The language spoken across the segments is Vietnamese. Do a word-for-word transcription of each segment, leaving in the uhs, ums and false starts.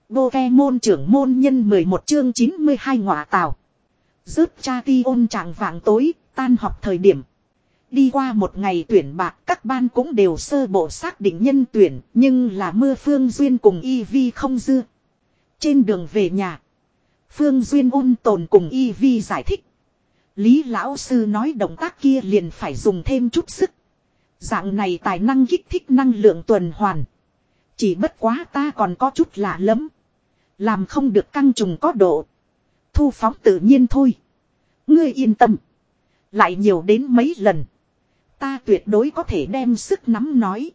Pokemon trưởng môn nhân mười một chương chín mươi hai ngọa tào. Rớt cha ti ôn trạng vạng tối, tan học thời điểm. Đi qua một ngày tuyển bạc, các ban cũng đều sơ bộ xác định nhân tuyển, nhưng là mưa Phương Duyên cùng Y Vi không dư. Trên đường về nhà, Phương Duyên ôn tồn cùng Y Vi giải thích. Lý lão sư nói động tác kia liền phải dùng thêm chút sức. Dạng này tài năng kích thích năng lượng tuần hoàn. Chỉ bất quá ta còn có chút lạ lắm. Làm không được căng trùng có độ. Thu phóng tự nhiên thôi. Ngươi yên tâm. Lại nhiều đến mấy lần. Ta tuyệt đối có thể đem sức nắm nói.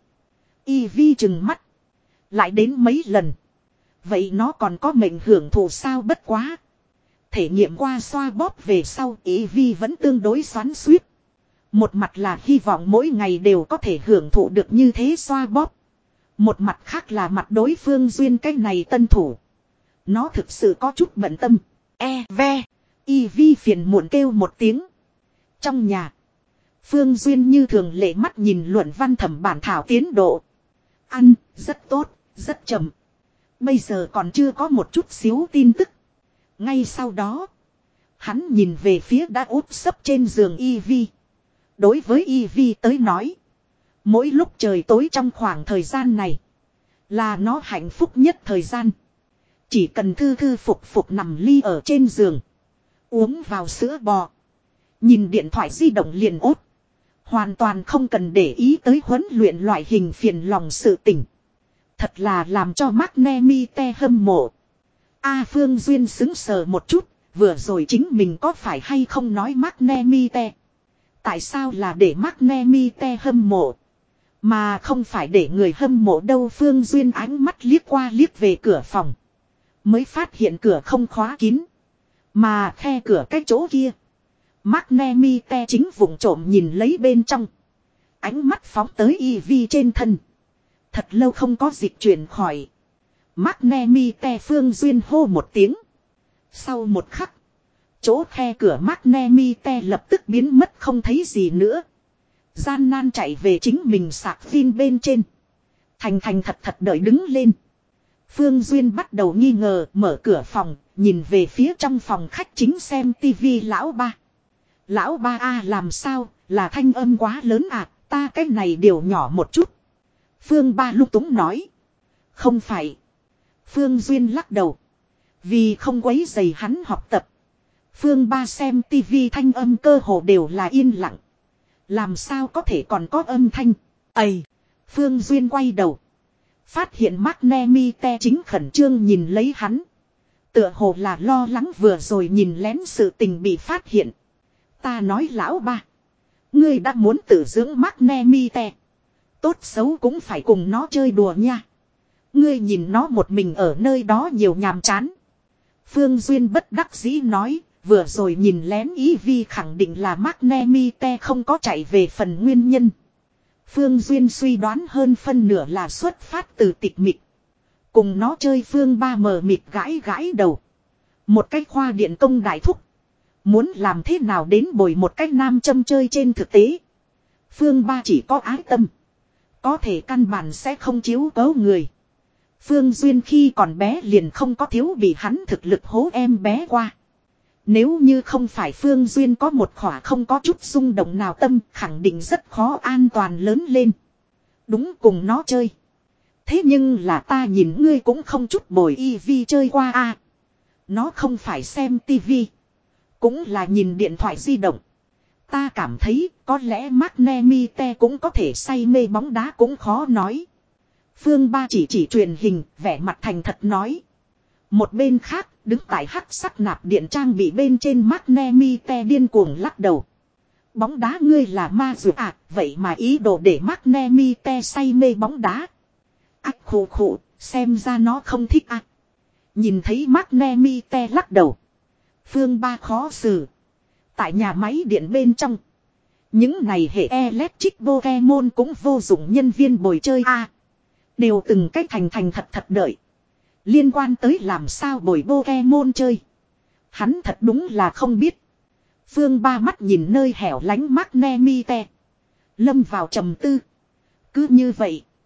Y Vi trừng mắt. Lại đến mấy lần. Vậy nó còn có mệnh hưởng thụ sao bất quá. Thể nghiệm qua xoa bóp về sau Y Vi vẫn tương đối xoắn xuýt. Một mặt là hy vọng mỗi ngày đều có thể hưởng thụ được như thế xoa bóp. Một mặt khác là mặt đối phương Duyên cái này tân thủ. Nó thực sự có chút bận tâm. E ve. Y Vi phiền muộn kêu một tiếng. Trong nhà. Phương Duyên như thường lệ mắt nhìn luận văn thẩm bản thảo tiến độ. Ăn, rất tốt, rất chậm. Bây giờ còn chưa có một chút xíu tin tức. Ngay sau đó. Hắn nhìn về phía đã úp sấp trên giường Y Vi. Đối với Y Vi tới nói. Mỗi lúc trời tối trong khoảng thời gian này. Là nó hạnh phúc nhất thời gian. Chỉ cần thư thư phục phục nằm ly ở trên giường. Uống vào sữa bò. Nhìn điện thoại di động liền ốt. Hoàn toàn không cần để ý tới huấn luyện loại hình phiền lòng sự tỉnh. Thật là làm cho Magnemite hâm mộ. A Phương Duyên xứng sờ một chút. Vừa rồi chính mình có phải hay không nói Magnemite. Tại sao là để Magnemite hâm mộ. Mà không phải để người hâm mộ đâu. Phương Duyên ánh mắt liếc qua liếc về cửa phòng. Mới phát hiện cửa không khóa kín. Mà khe cửa cái chỗ kia. Magnemite chính vụng trộm nhìn lấy bên trong. Ánh mắt phóng tới Y Vi trên thân. Thật lâu không có dịch chuyển khỏi. Magnemite Phương Duyên hô một tiếng. Sau một khắc. Chỗ khe cửa Magnemite lập tức biến mất không thấy gì nữa. Gian nan chạy về chính mình sạc pin bên trên. Thành thành thật thật đợi đứng lên. Phương Duyên bắt đầu nghi ngờ mở cửa phòng. Nhìn về phía trong phòng khách chính xem tivi lão ba. Lão ba a làm sao là thanh âm quá lớn à. Ta cái này điều nhỏ một chút. Phương ba lúc túng nói. Không phải. Phương Duyên lắc đầu. Vì không quấy rầy hắn học tập. Phương ba xem tivi thanh âm cơ hồ đều là yên lặng. Làm sao có thể còn có âm thanh. Ây. Phương Duyên quay đầu. Phát hiện Magnemite chính khẩn trương nhìn lấy hắn. Tựa hồ là lo lắng vừa rồi nhìn lén sự tình bị phát hiện. Ta nói lão ba. Ngươi đã muốn tự dưỡng Magnemite. Tốt xấu cũng phải cùng nó chơi đùa nha. Ngươi nhìn nó một mình ở nơi đó nhiều nhàm chán. Phương Duyên bất đắc dĩ nói. Vừa rồi nhìn lén Y Vi khẳng định là Magnemite không có chạy về phần nguyên nhân. Phương Duyên suy đoán hơn phân nửa là xuất phát từ tịch mịch. Cùng nó chơi Phương ba mờ mịt gãi gãi đầu. Một cái khoa điện công đại thúc. Muốn làm thế nào đến bồi một cái nam châm chơi trên thực tế. Phương ba chỉ có ái tâm. Có thể căn bản sẽ không chiếu cố người. Phương Duyên khi còn bé liền không có thiếu bị hắn thực lực hố em bé qua. Nếu như không phải Phương Duyên có một khỏa không có chút xung động nào tâm, khẳng định rất khó an toàn lớn lên. Đúng cùng nó chơi. Thế nhưng là ta nhìn ngươi cũng không chút bồi Y Vi chơi qua a. Nó không phải xem tivi. Cũng là nhìn điện thoại di động. Ta cảm thấy có lẽ Magnemite cũng có thể say mê bóng đá cũng khó nói. Phương ba chỉ chỉ truyền hình, vẻ mặt thành thật nói. Một bên khác, đứng tại hắc sắc nạp điện trang bị bên trên Magnemite điên cuồng lắc đầu. Bóng đá ngươi là ma dược à, vậy mà ý đồ để Magnemite say mê bóng đá. Ách khổ khổ, xem ra nó không thích à. Nhìn thấy Magnemite lắc đầu. Phương ba khó xử. Tại nhà máy điện bên trong. Những này hệ electric Pokemon cũng vô dụng nhân viên bồi chơi a. Đều từng cách thành thành thật thật đợi. Liên quan tới làm sao bồi Pokemon chơi. Hắn thật đúng là không biết. Phương ba mắt nhìn nơi hẻo lánh Magnemite. Lâm vào trầm tư. Cứ như vậy.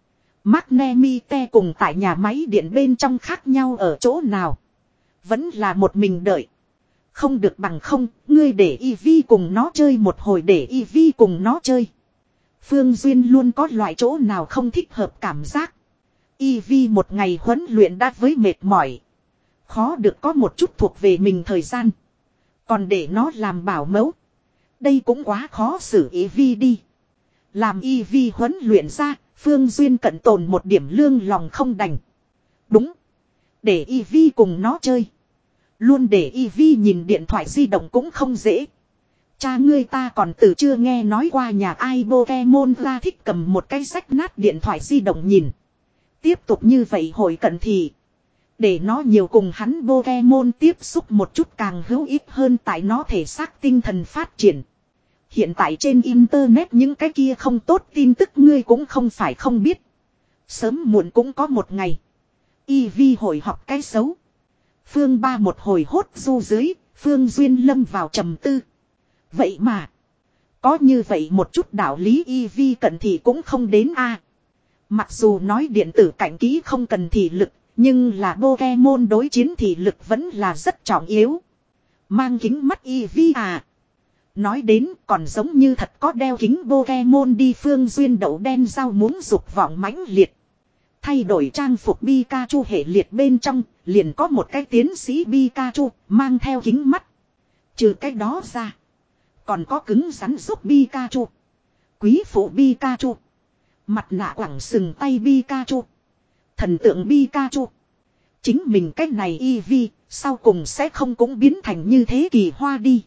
Magnemite cùng tại nhà máy điện bên trong khác nhau ở chỗ nào. Vẫn là một mình đợi. Không được bằng không, ngươi để Eevee cùng nó chơi một hồi để Eevee cùng nó chơi. Phương Duyên luôn có loại chỗ nào không thích hợp cảm giác. Eevee một ngày huấn luyện đã với mệt mỏi. Khó được có một chút thuộc về mình thời gian. Còn để nó làm bảo mẫu. Đây cũng quá khó xử Eevee đi. Làm Eevee huấn luyện ra, Phương Duyên cận tồn một điểm lương lòng không đành. Đúng. Để Eevee cùng nó chơi. Luôn để Eevee nhìn điện thoại di động cũng không dễ. Cha ngươi ta còn từ chưa nghe nói qua nhà ai Pokemon ra thích cầm một cái sách nát điện thoại di động nhìn. Tiếp tục như vậy hồi cận thì. Để nó nhiều cùng hắn Pokemon tiếp xúc một chút càng hữu ích hơn tại nó thể xác tinh thần phát triển. Hiện tại trên internet những cái kia không tốt tin tức ngươi cũng không phải không biết. Sớm muộn cũng có một ngày. Eevee hồi họp cái xấu. Phương Ba một hồi hốt du dưới, Phương Duyên lâm vào trầm tư. Vậy mà, có như vậy một chút đạo lý Eevee cận thị cũng không đến a. Mặc dù nói điện tử cảnh ký không cần thị lực, nhưng là Pokemon đối chiến thị lực vẫn là rất trọng yếu. Mang kính mắt Eevee à. Nói đến còn giống như thật có đeo kính Pokemon đi. Phương Duyên đậu đen rau muốn dục vọng mãnh liệt. Thay đổi trang phục Pikachu hệ liệt bên trong, liền có một cái tiến sĩ Pikachu mang theo kính mắt. Trừ cái đó ra, còn có cứng rắn giúp Pikachu, quý phụ Pikachu, mặt nạ quẳng sừng tay Pikachu, thần tượng Pikachu. Chính mình cái này Eevee, sau cùng sẽ không cũng biến thành như thế kỳ hoa đi.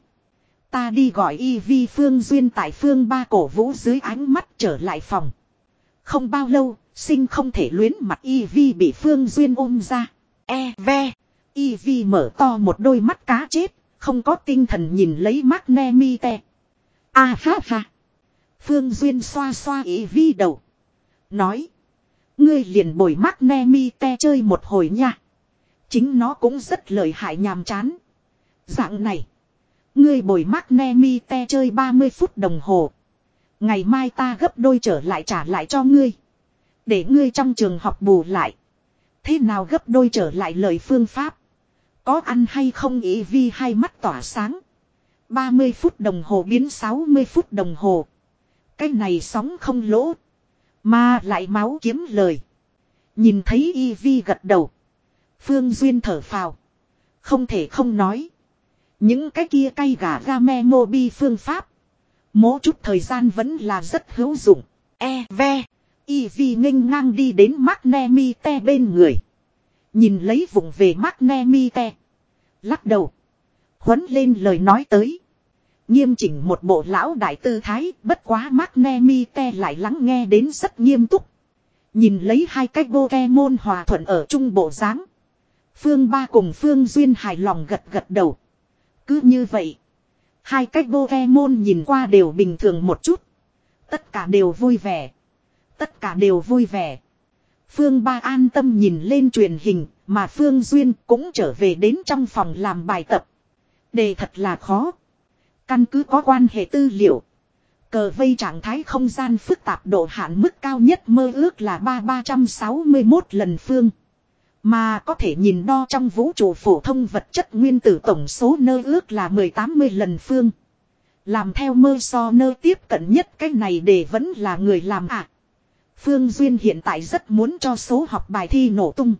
Ta đi gọi Eevee. Phương Duyên tại Phương Ba cổ vũ dưới ánh mắt trở lại phòng. Không bao lâu, sinh không thể luyến mặt Eevee bị Phương Duyên ôm ra. E ve. Eevee mở to một đôi mắt cá chết, không có tinh thần nhìn lấy Magnemite. A ha ha. Phương Duyên xoa xoa Eevee đầu. Nói. Ngươi liền bồi Magnemite chơi một hồi nha. Chính nó cũng rất lợi hại nhàm chán. Dạng này. Ngươi bồi Magnemite chơi ba mươi phút đồng hồ. Ngày mai ta gấp đôi trở lại trả lại cho ngươi. Để ngươi trong trường học bù lại. Thế nào gấp đôi trở lại lời phương pháp? Có ăn hay không? Eevee hai mắt tỏa sáng. ba mươi phút đồng hồ biến sáu mươi phút đồng hồ. Cái này sóng không lỗ. Mà lại máu kiếm lời. Nhìn thấy Eevee gật đầu. Phương Duyên thở phào. Không thể không nói. Những cái kia cay gà game mobi phương pháp. Mỗi chút thời gian vẫn là rất hữu dụng. E ve. Eevee nghênh ngang đi đến Magnemite bên người. Nhìn lấy vùng về Magnemite. Lắc đầu. Huấn lên lời nói tới. Nghiêm chỉnh một bộ lão đại tư thái. Bất quá Magnemite lại lắng nghe đến rất nghiêm túc. Nhìn lấy hai cái Pokemon hòa thuận ở trung bộ dáng. Phương Ba cùng Phương Duyên hài lòng gật gật đầu. Cứ như vậy. Hai cái Pokemon nhìn qua đều bình thường một chút. Tất cả đều vui vẻ. Tất cả đều vui vẻ. Phương Ba an tâm nhìn lên truyền hình. Mà Phương Duyên cũng trở về đến trong phòng làm bài tập. Đề thật là khó. Căn cứ có quan hệ tư liệu. Cờ vây trạng thái không gian phức tạp độ hạn mức cao nhất mơ ước là ba ba trăm sáu mươi mốt lần phương. Mà có thể nhìn đo trong vũ trụ phổ thông vật chất nguyên tử tổng số nơ ước là mười tám mươi lần phương. Làm theo mơ so nơ tiếp cận nhất cái này để vẫn là người làm ạ. À. Phương Duyên hiện tại rất muốn cho số học bài thi nổ tung.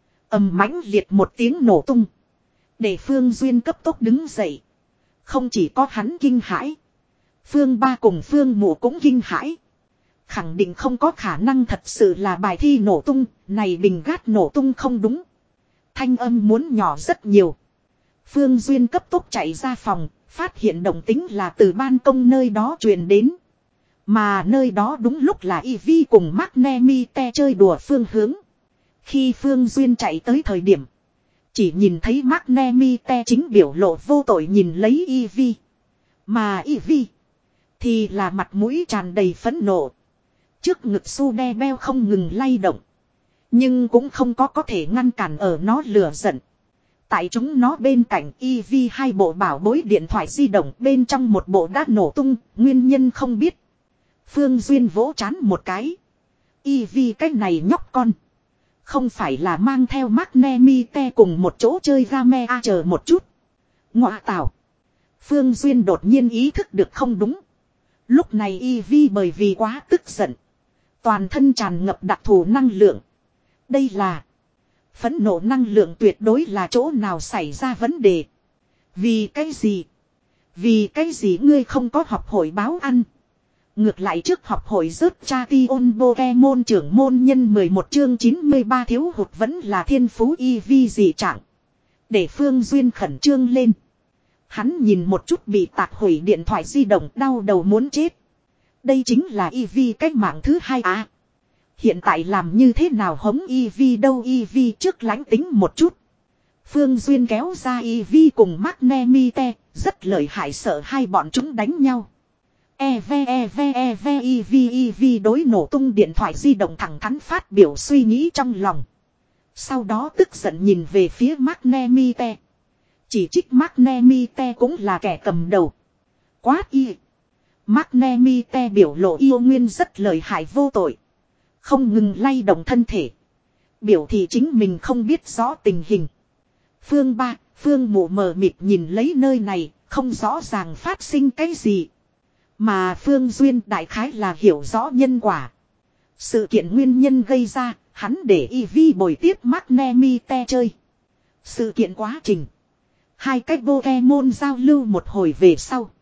Ầm mãnh liệt một tiếng nổ tung. Để Phương Duyên cấp tốc đứng dậy. Không chỉ có hắn kinh hãi. Phương Ba cùng Phương Mụ cũng kinh hãi. Khẳng định không có khả năng thật sự là bài thi nổ tung. Này bình gát nổ tung không đúng. Thanh âm muốn nhỏ rất nhiều. Phương Duyên cấp tốc chạy ra phòng. Phát hiện động tính là từ ban công nơi đó truyền đến. Mà nơi đó đúng lúc là Eevee cùng Magnemite chơi đùa phương hướng. Khi Phương Duyên chạy tới thời điểm. Chỉ nhìn thấy Magnemite chính biểu lộ vô tội nhìn lấy Eevee. Mà Eevee thì là mặt mũi tràn đầy phẫn nộ. Trước ngực su đe beo không ngừng lay động. Nhưng cũng không có có thể ngăn cản ở nó lửa giận. Tại chúng nó bên cạnh Eevee hai bộ bảo bối điện thoại di động bên trong một bộ đã nổ tung, nguyên nhân không biết. Phương Duyên vỗ trán một cái. Y vì cái này nhóc con. Không phải là mang theo Magnemite cùng một chỗ chơi game à, chờ một chút. Ngọa tảo. Phương Duyên đột nhiên ý thức được không đúng. Lúc này Y Vi bởi vì quá tức giận. Toàn thân tràn ngập đặc thù năng lượng. Đây là. Phẫn nộ năng lượng tuyệt đối là chỗ nào xảy ra vấn đề. Vì cái gì? Vì cái gì ngươi không có học hội báo ăn? Ngược lại trước học hội rớt Chation Pokemon trưởng môn nhân mười một chương chín mươi ba thiếu hụt vẫn là thiên phú Y Vi dị trạng. Để Phương Duyên khẩn trương lên. Hắn nhìn một chút bị tạc hủy điện thoại di động đau đầu muốn chết. Đây chính là Y Vi cách mạng thứ hai à. Hiện tại làm như thế nào hống Y Vi đâu Y Vi trước lánh tính một chút. Phương Duyên kéo ra Y Vi cùng Magnemite, rất lợi hại sợ hai bọn chúng đánh nhau. Ev ev ev Y Vi Y Vi đối nổ tung điện thoại di động thẳng thắn phát biểu suy nghĩ trong lòng. Sau đó tức giận nhìn về phía Magnemite. Chỉ trích Magnemite cũng là kẻ cầm đầu. Quát y. Magnemite biểu lộ yêu nguyên rất lợi hại vô tội. Không ngừng lay động thân thể. Biểu thị chính mình không biết rõ tình hình. Phương ba, Phương mụ mờ mịt nhìn lấy nơi này, không rõ ràng phát sinh cái gì. Mà Phương Duyên đại khái là hiểu rõ nhân quả. Sự kiện nguyên nhân gây ra, hắn để Y Vi bồi tiếp Magnemite chơi. Sự kiện quá trình. Hai cái Pokemon giao lưu một hồi về sau.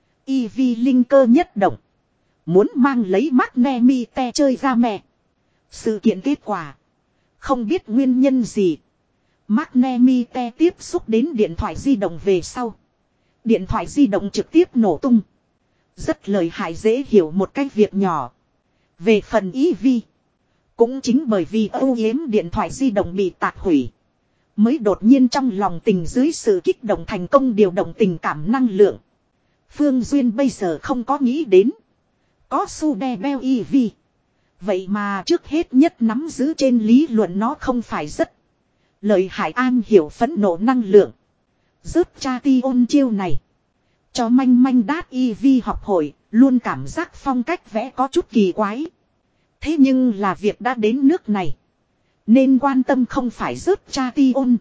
Y Vi linh cơ nhất động. Muốn mang lấy Magnemite chơi ra mẹ. Sự kiện kết quả. Không biết nguyên nhân gì. Magnemite tiếp xúc đến điện thoại di động về sau. Điện thoại di động trực tiếp nổ tung. Rất lợi hại dễ hiểu một cái việc nhỏ. Về phần Y Vi. Cũng chính bởi vì âu yếm điện thoại di động bị tạc hủy. Mới đột nhiên trong lòng tình dưới sự kích động thành công điều động tình cảm năng lượng. Phương Duyên bây giờ không có nghĩ đến. Có su đe beo Y Vi. Vậy mà trước hết nhất nắm giữ trên lý luận nó không phải rất lợi hại an hiểu phẫn nộ năng lượng. Rớt Chation chiêu này. Cho manh manh đát Y Vi học hội, luôn cảm giác phong cách vẽ có chút kỳ quái. Thế nhưng là việc đã đến nước này. Nên quan tâm không phải rớt Chation.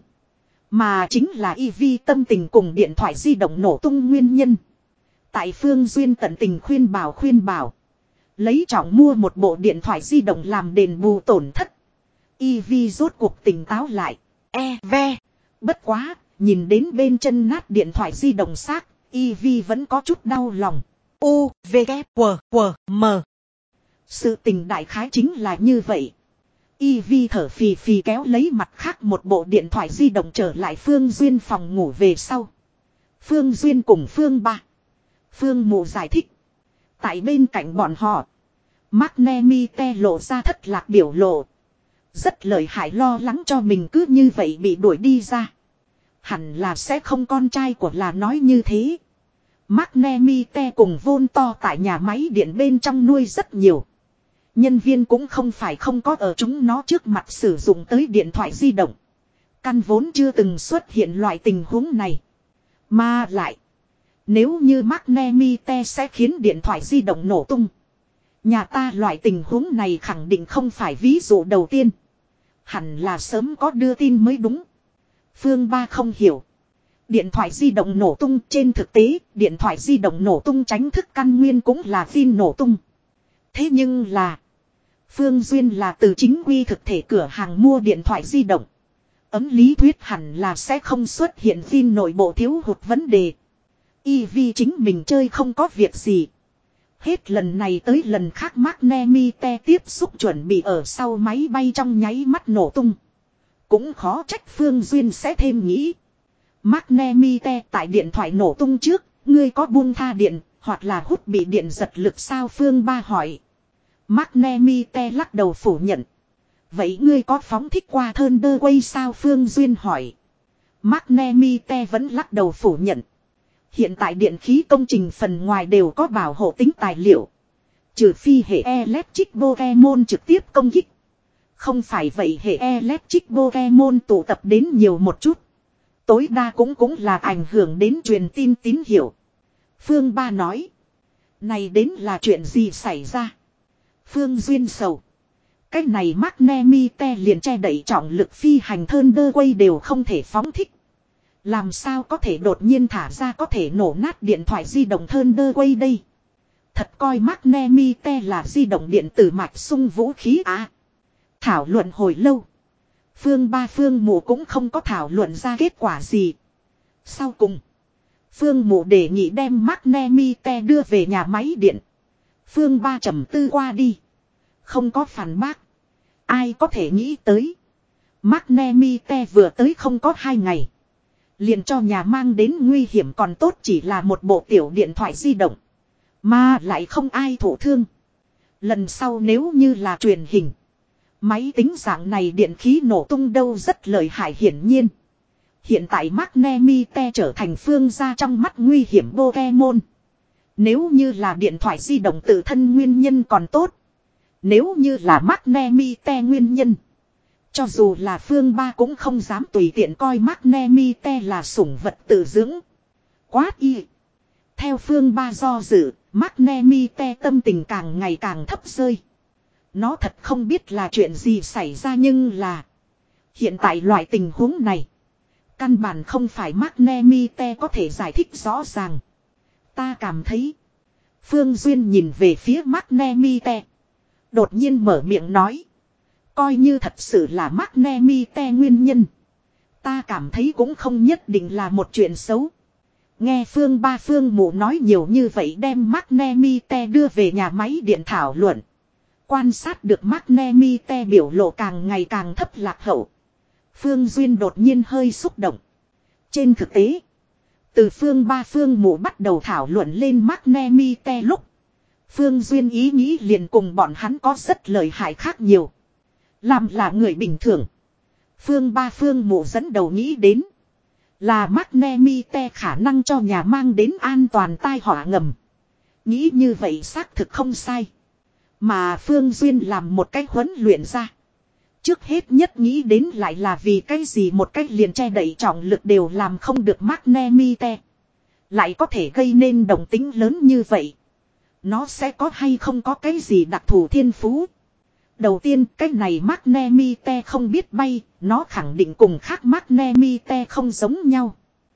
Mà chính là Y Vi tâm tình cùng điện thoại di động nổ tung nguyên nhân. Tại Phương Duyên tận tình khuyên bảo khuyên bảo. Lấy trọng mua một bộ điện thoại di động làm đền bù tổn thất. Y Vi rốt cuộc tỉnh táo lại. E ve. Bất quá, nhìn đến bên chân nát điện thoại di động xác, Y Vi vẫn có chút đau lòng. U, V, K, W, W, M. Sự tình đại khái chính là như vậy. Y Vi thở phì phì kéo lấy mặt khác một bộ điện thoại di động trở lại Phương Duyên phòng ngủ về sau. Phương Duyên cùng Phương ba. Phương mụ giải thích. Tại bên cạnh bọn họ. Magnemite lộ ra thất lạc biểu lộ. Rất lợi hại lo lắng cho mình cứ như vậy bị đuổi đi ra. Hẳn là sẽ không con trai của là nói như thế. Magnemite cùng vôn to tại nhà máy điện bên trong nuôi rất nhiều. Nhân viên cũng không phải không có ở chúng nó trước mặt sử dụng tới điện thoại di động. Căn vốn chưa từng xuất hiện loại tình huống này. Mà lại. Nếu như Magnemite sẽ khiến điện thoại di động nổ tung. Nhà ta loại tình huống này khẳng định không phải ví dụ đầu tiên. Hẳn là sớm có đưa tin mới đúng. Phương ba không hiểu. Điện thoại di động nổ tung trên thực tế, điện thoại di động nổ tung tránh thức căn nguyên cũng là pin nổ tung. Thế nhưng là, Phương Duyên là từ chính quy thực thể cửa hàng mua điện thoại di động. Ấm lý thuyết hẳn là sẽ không xuất hiện pin nội bộ thiếu hụt vấn đề. Y Vi chính mình chơi không có việc gì. Hết lần này tới lần khác Magnemite tiếp xúc chuẩn bị ở sau máy bay trong nháy mắt nổ tung. Cũng khó trách Phương Duyên sẽ thêm nghĩ. Magnemite tại điện thoại nổ tung trước, ngươi có buông tha điện, hoặc là hút bị điện giật lực sao Phương ba hỏi. Magnemite lắc đầu phủ nhận. Vậy ngươi có phóng thích qua Thunderwave sao Phương Duyên hỏi. Magnemite vẫn lắc đầu phủ nhận. Hiện tại điện khí công trình phần ngoài đều có bảo hộ tính tài liệu. Trừ phi hệ Electric Pokemon trực tiếp công kích. Không phải vậy hệ Electric Pokemon tụ tập đến nhiều một chút. Tối đa cũng cũng là ảnh hưởng đến truyền tin tín hiệu. Phương ba nói. Này đến là chuyện gì xảy ra? Phương Duyên sầu. Cái này Magnete liền che đậy trọng lực phi hành Thunderwave đều không thể phóng thích. Làm sao có thể đột nhiên thả ra có thể nổ nát điện thoại di động Thunderwave đây. Thật coi Magnete là di động điện tử mạch sung vũ khí à. Thảo luận hồi lâu. Phương ba phương mụ cũng không có thảo luận ra kết quả gì. Sau cùng. Phương mụ đề nghị đem Magnete đưa về nhà máy điện. Phương ba trầm tư qua đi. Không có phản bác. Ai có thể nghĩ tới. Magnete vừa tới không có hai ngày. Liền cho nhà mang đến nguy hiểm còn tốt chỉ là một bộ tiểu điện thoại di động. Mà lại không ai thụ thương. Lần sau nếu như là truyền hình. Máy tính dạng này điện khí nổ tung đâu rất lợi hại hiển nhiên. Hiện tại Magnete trở thành phương gia trong mắt nguy hiểm Pokemon. Nếu như là điện thoại di động tự thân nguyên nhân còn tốt. Nếu như là Magnete nguyên nhân. Cho dù là phương ba cũng không dám tùy tiện coi Magnete là sủng vật tự dưỡng. Quát y. Theo phương ba do dự, Magnete tâm tình càng ngày càng thấp rơi. Nó thật không biết là chuyện gì xảy ra nhưng là. Hiện tại loại tình huống này. Căn bản không phải Magnete có thể giải thích rõ ràng. Ta cảm thấy. Phương Duyên nhìn về phía Magnete. Đột nhiên mở miệng nói. Coi như thật sự là Magnete nguyên nhân. Ta cảm thấy cũng không nhất định là một chuyện xấu. Nghe Phương ba Phương mụ nói nhiều như vậy đem Magnete đưa về nhà máy điện thảo luận. Quan sát được Magnete biểu lộ càng ngày càng thấp lạc hậu. Phương Duyên đột nhiên hơi xúc động. Trên thực tế. Từ Phương ba Phương mụ bắt đầu thảo luận lên Magnete lúc. Phương Duyên ý nghĩ liền cùng bọn hắn có rất lợi hại khác nhiều. Làm là người bình thường. Phương ba Phương mụ dẫn đầu nghĩ đến. Là Magnete khả năng cho nhà mang đến an toàn tai họa ngầm. Nghĩ như vậy xác thực không sai. Mà Phương Duyên làm một cách huấn luyện ra. Trước hết nhất nghĩ đến lại là vì cái gì một cách liền che đậy trọng lực đều làm không được Magnete. Lại có thể gây nên đồng tính lớn như vậy. Nó sẽ có hay không có cái gì đặc thù thiên phú. Đầu tiên cái này Magnete không biết bay. Nó khẳng định cùng khác Magnete không giống nhau.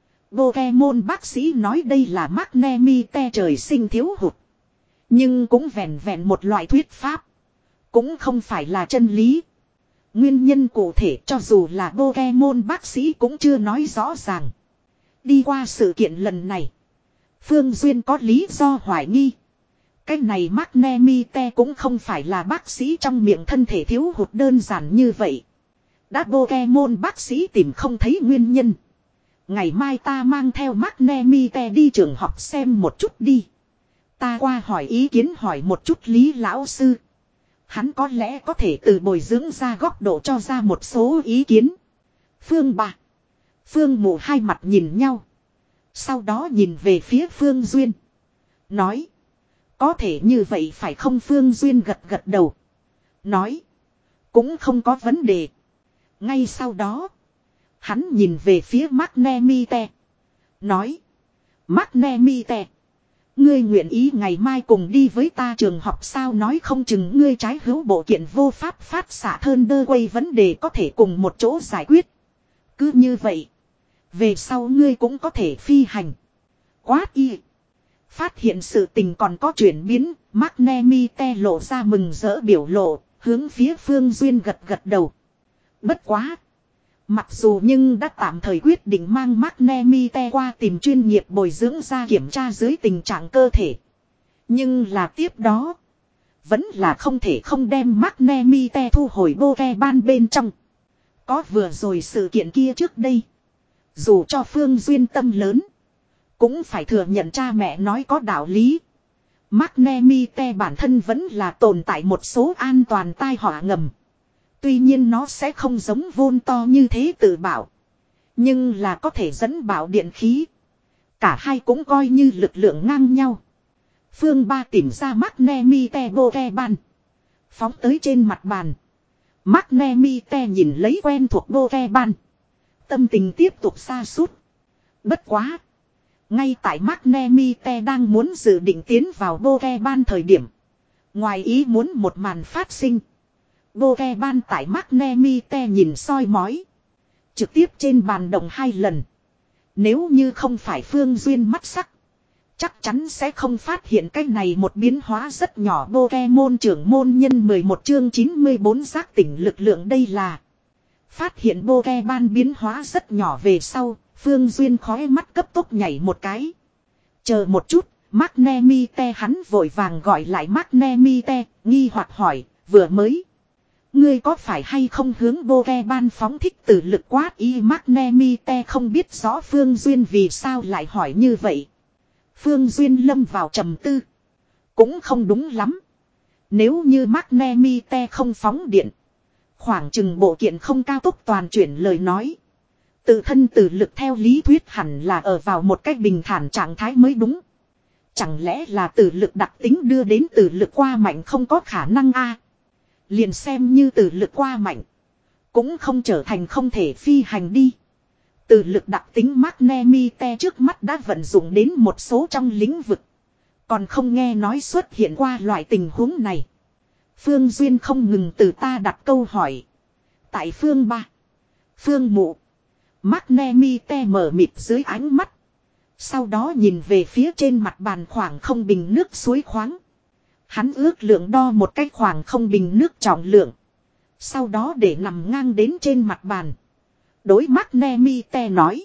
Pokemon bác sĩ nói đây là Magnete trời sinh thiếu hụt. Nhưng cũng vẹn vẹn một loại thuyết pháp. Cũng không phải là chân lý. Nguyên nhân cụ thể cho dù là Pokemon bác sĩ cũng chưa nói rõ ràng. Đi qua sự kiện lần này. Phương Duyên có lý do hoài nghi. Cái này Magnete cũng không phải là bác sĩ trong miệng thân thể thiếu hụt đơn giản như vậy. Đã Pokemon bác sĩ tìm không thấy nguyên nhân. Ngày mai ta mang theo Magnete đi trường học xem một chút đi. Ta qua hỏi ý kiến hỏi một chút Lý lão sư. Hắn có lẽ có thể từ bồi dưỡng ra góc độ cho ra một số ý kiến. Phương bà. Phương mụ hai mặt nhìn nhau. Sau đó nhìn về phía Phương Duyên. Nói. Có thể như vậy phải không Phương Duyên gật gật đầu. Nói. Cũng không có vấn đề. Ngay sau đó. Hắn nhìn về phía Magnete. Nói. Magnete. Ngươi nguyện ý ngày mai cùng đi với ta trường học sao nói không chừng ngươi trái hữu bộ kiện vô pháp phát xạ Thunderwave vấn đề có thể cùng một chỗ giải quyết. Cứ như vậy. Về sau ngươi cũng có thể phi hành. Quát y. Phát hiện sự tình còn có chuyển biến. Magnete lộ ra mừng rỡ biểu lộ. Hướng phía Phương Duyên gật gật đầu. Bất quá. Mặc dù nhưng đã tạm thời quyết định mang Magnete qua tìm chuyên nghiệp bồi dưỡng ra kiểm tra dưới tình trạng cơ thể. Nhưng là tiếp đó. Vẫn là không thể không đem Magnete thu hồi Pokemon bên trong. Có vừa rồi sự kiện kia trước đây. Dù cho Phương Duyên tâm lớn. Cũng phải thừa nhận cha mẹ nói có đạo lý. Magnete bản thân vẫn là tồn tại một số an toàn tai họa ngầm. Tuy nhiên nó sẽ không giống vôn to như thế tự bảo. Nhưng là có thể dẫn bảo điện khí. Cả hai cũng coi như lực lượng ngang nhau. Phương ba tìm ra Magnete Pokemon. Phóng tới trên mặt bàn. Magnete nhìn lấy quen thuộc Pokemon. Tâm tình tiếp tục sa sút. Bất quá. Ngay tại Magnete đang muốn dự định tiến vào Pokemon thời điểm. Ngoài ý muốn một màn phát sinh. Pokemon tại Magnemite nhìn soi mói. Trực tiếp trên bàn động hai lần. Nếu như không phải Phương Duyên mắt sắc. Chắc chắn sẽ không phát hiện cái này một biến hóa rất nhỏ. Pokemon trưởng môn nhân mười một chương chín mươi bốn giác tỉnh lực lượng đây là. Phát hiện Pokemon biến hóa rất nhỏ về sau. Phương Duyên khói mắt cấp tốc nhảy một cái. Chờ một chút. Magnemite hắn vội vàng gọi lại Magnemite. Nghi hoặc hỏi vừa mới. Ngươi có phải hay không hướng Pokemon phóng thích từ lực quát y Magnemite không biết rõ Phương Duyên vì sao lại hỏi như vậy. Phương Duyên lâm vào trầm tư. Cũng không đúng lắm. Nếu như Magnemite không phóng điện. Khoảng chừng bộ kiện không cao tốc toàn chuyển lời nói. Tự thân từ lực theo lý thuyết hẳn là ở vào một cách bình thản trạng thái mới đúng. Chẳng lẽ là từ lực đặc tính đưa đến từ lực qua mạnh không có khả năng a? Liền xem như từ lực qua mạnh. Cũng không trở thành không thể phi hành đi. Từ lực đặc tính Magnemite trước mắt đã vận dụng đến một số trong lĩnh vực. Còn không nghe nói xuất hiện qua loại tình huống này. Phương Duyên không ngừng từ ta đặt câu hỏi. Tại phương ba. Phương mụ. Magnemite mở mịt dưới ánh mắt. Sau đó nhìn về phía trên mặt bàn khoảng không bình nước suối khoáng. Hắn ước lượng đo một cái khoảng không bình nước trọng lượng. Sau đó để nằm ngang đến trên mặt bàn. Đối Magnemite nói.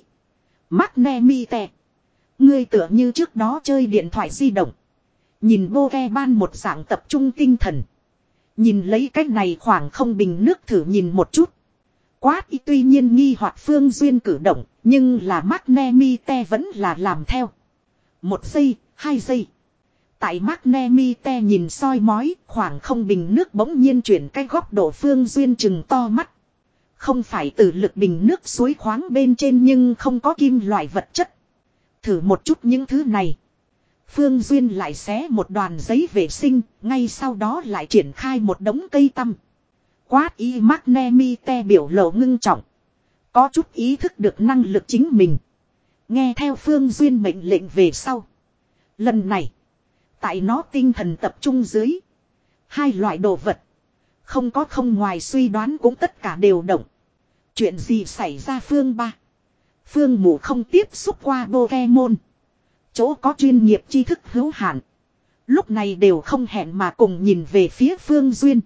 Magnemite. Ngươi tựa như trước đó chơi điện thoại di động. Nhìn Pokemon một dạng tập trung tinh thần. Nhìn lấy cái này khoảng không bình nước thử nhìn một chút. Quát y tuy nhiên nghi hoặc Phương Duyên cử động. Nhưng là Magnemite vẫn là làm theo. Một giây, hai giây. Tại Magnemite nhìn soi mói, khoảng không bình nước bỗng nhiên chuyển cái góc độ Phương Duyên chừng to mắt. Không phải từ lực bình nước suối khoáng bên trên nhưng không có kim loại vật chất. Thử một chút những thứ này. Phương Duyên lại xé một đoàn giấy vệ sinh, ngay sau đó lại triển khai một đống cây tăm. Quát y Magnemite biểu lộ ngưng trọng. Có chút ý thức được năng lực chính mình. Nghe theo Phương Duyên mệnh lệnh về sau. Lần này. Tại nó tinh thần tập trung dưới. Hai loại đồ vật. Không có không ngoài suy đoán cũng tất cả đều động. Chuyện gì xảy ra Phương ba. Phương mù không tiếp xúc qua Pokemon. Chỗ có chuyên nghiệp tri thức hữu hạn. Lúc này đều không hẹn mà cùng nhìn về phía Phương Duyên.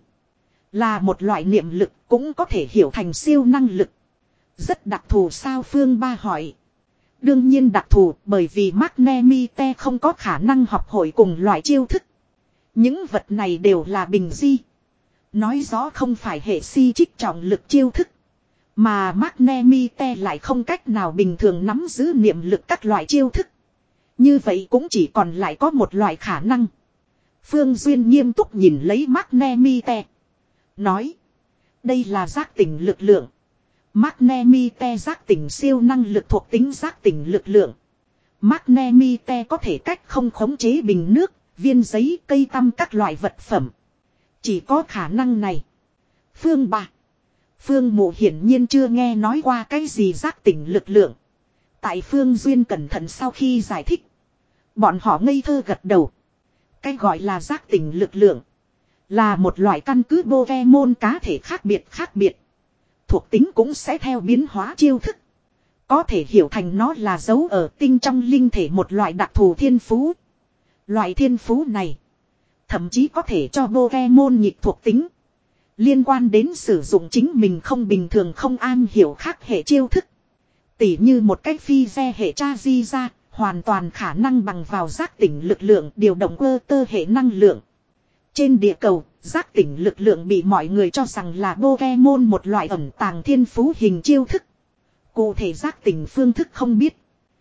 Là một loại niệm lực cũng có thể hiểu thành siêu năng lực. Rất đặc thù sao Phương ba hỏi. Đương nhiên đặc thù bởi vì Magnemite không có khả năng học hội cùng loại chiêu thức. Những vật này đều là bình di. Nói rõ không phải hệ si trích trọng lực chiêu thức. Mà Magnemite lại không cách nào bình thường nắm giữ niệm lực các loại chiêu thức. Như vậy cũng chỉ còn lại có một loại khả năng. Phương Duyên nghiêm túc nhìn lấy Magnemite. Nói. Đây là giác tỉnh lực lượng. Magnemite giác tỉnh siêu năng lực thuộc tính giác tỉnh lực lượng. Magnemite có thể cách không khống chế bình nước, viên giấy, cây tăm các loại vật phẩm. Chỉ có khả năng này. Phương ba. Phương mụ hiển nhiên chưa nghe nói qua cái gì giác tỉnh lực lượng. Tại Phương Duyên cẩn thận sau khi giải thích. Bọn họ ngây thơ gật đầu. Cái gọi là giác tỉnh lực lượng. Là một loại căn cứ Pokemon cá thể khác biệt khác biệt. Thuộc tính cũng sẽ theo biến hóa chiêu thức. Có thể hiểu thành nó là dấu ở tinh trong linh thể một loại đặc thù thiên phú. Loại thiên phú này. Thậm chí có thể cho Pokemon nhịp thuộc tính. Liên quan đến sử dụng chính mình không bình thường không an hiểu khác hệ chiêu thức. Tỉ như một cách phi ve hệ cha di ra. Hoàn toàn khả năng bằng vào giác tỉnh lực lượng điều động cơ tơ hệ năng lượng. Trên địa cầu, giác tỉnh lực lượng bị mọi người cho rằng là Pokemon một loại ẩn tàng thiên phú hình chiêu thức. Cụ thể giác tỉnh phương thức không biết.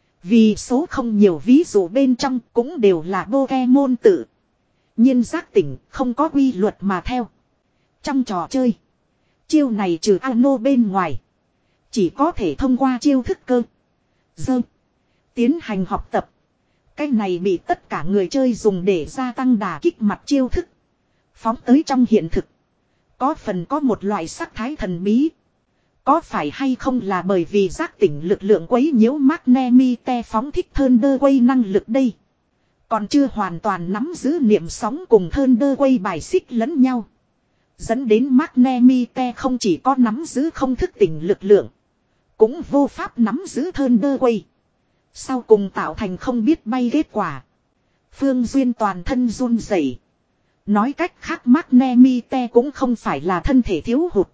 Vì số không nhiều ví dụ bên trong cũng đều là Pokemon tự nhiên giác tỉnh không có quy luật mà theo. Trong trò chơi, chiêu này trừ Ano bên ngoài. Chỉ có thể thông qua chiêu thức cơ. Dơ. Tiến hành học tập. Cái này bị tất cả người chơi dùng để gia tăng đà kích mặt chiêu thức. Phóng tới trong hiện thực. Có phần có một loại sắc thái thần bí. Có phải hay không là bởi vì giác tỉnh lực lượng quấy nhiễu Magnemite phóng thích Thunder Wave năng lực đây. Còn chưa hoàn toàn nắm giữ niệm sóng cùng Thunder Wave bài xích lẫn nhau. Dẫn đến Magnemite không chỉ có nắm giữ không thức tỉnh lực lượng. Cũng vô pháp nắm giữ Thunderwave. Sau cùng tạo thành không biết bay kết quả. Phương Duyên toàn thân run rẩy. Nói cách khác Magnemite cũng không phải là thân thể thiếu hụt.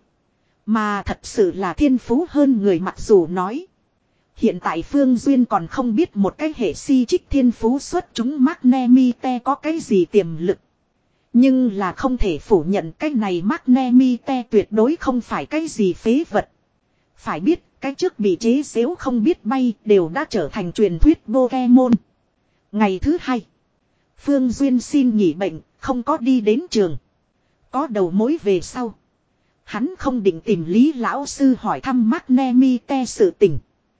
Mà thật sự là thiên phú hơn người mặc dù nói. Hiện tại Phương Duyên còn không biết một cái hệ si trích thiên phú xuất chúng Magnemite có cái gì tiềm lực. Nhưng là không thể phủ nhận cái này Magnemite tuyệt đối không phải cái gì phế vật. Phải biết cái trước bị chế xếu không biết bay đều đã trở thành truyền thuyết Pokemon. Ngày thứ hai. Phương Duyên xin nghỉ bệnh, không có đi đến trường. Có đầu mối về sau. Hắn không định tìm Lý lão sư hỏi thăm Magnemite sự tình.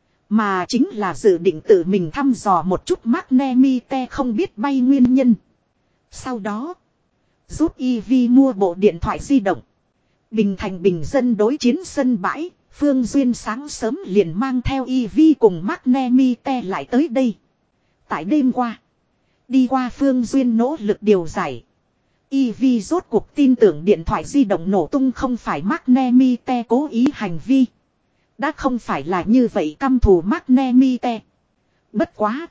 Mà chính là dự định tự mình thăm dò một chút Magnemite không biết bay nguyên nhân. Sau đó, giúp Eevee mua bộ điện thoại di động. Bình thành bình dân đối chiến sân bãi, Phương Duyên sáng sớm liền mang theo Eevee cùng Magnemite lại tới đây. Tại đêm qua, đi qua Phương Duyên nỗ lực điều giải. Eevee rốt cuộc tin tưởng điện thoại di động nổ tung không phải Magnemite cố ý hành vi. Đã không phải là như vậy căm thù Magnemite. Bất quá.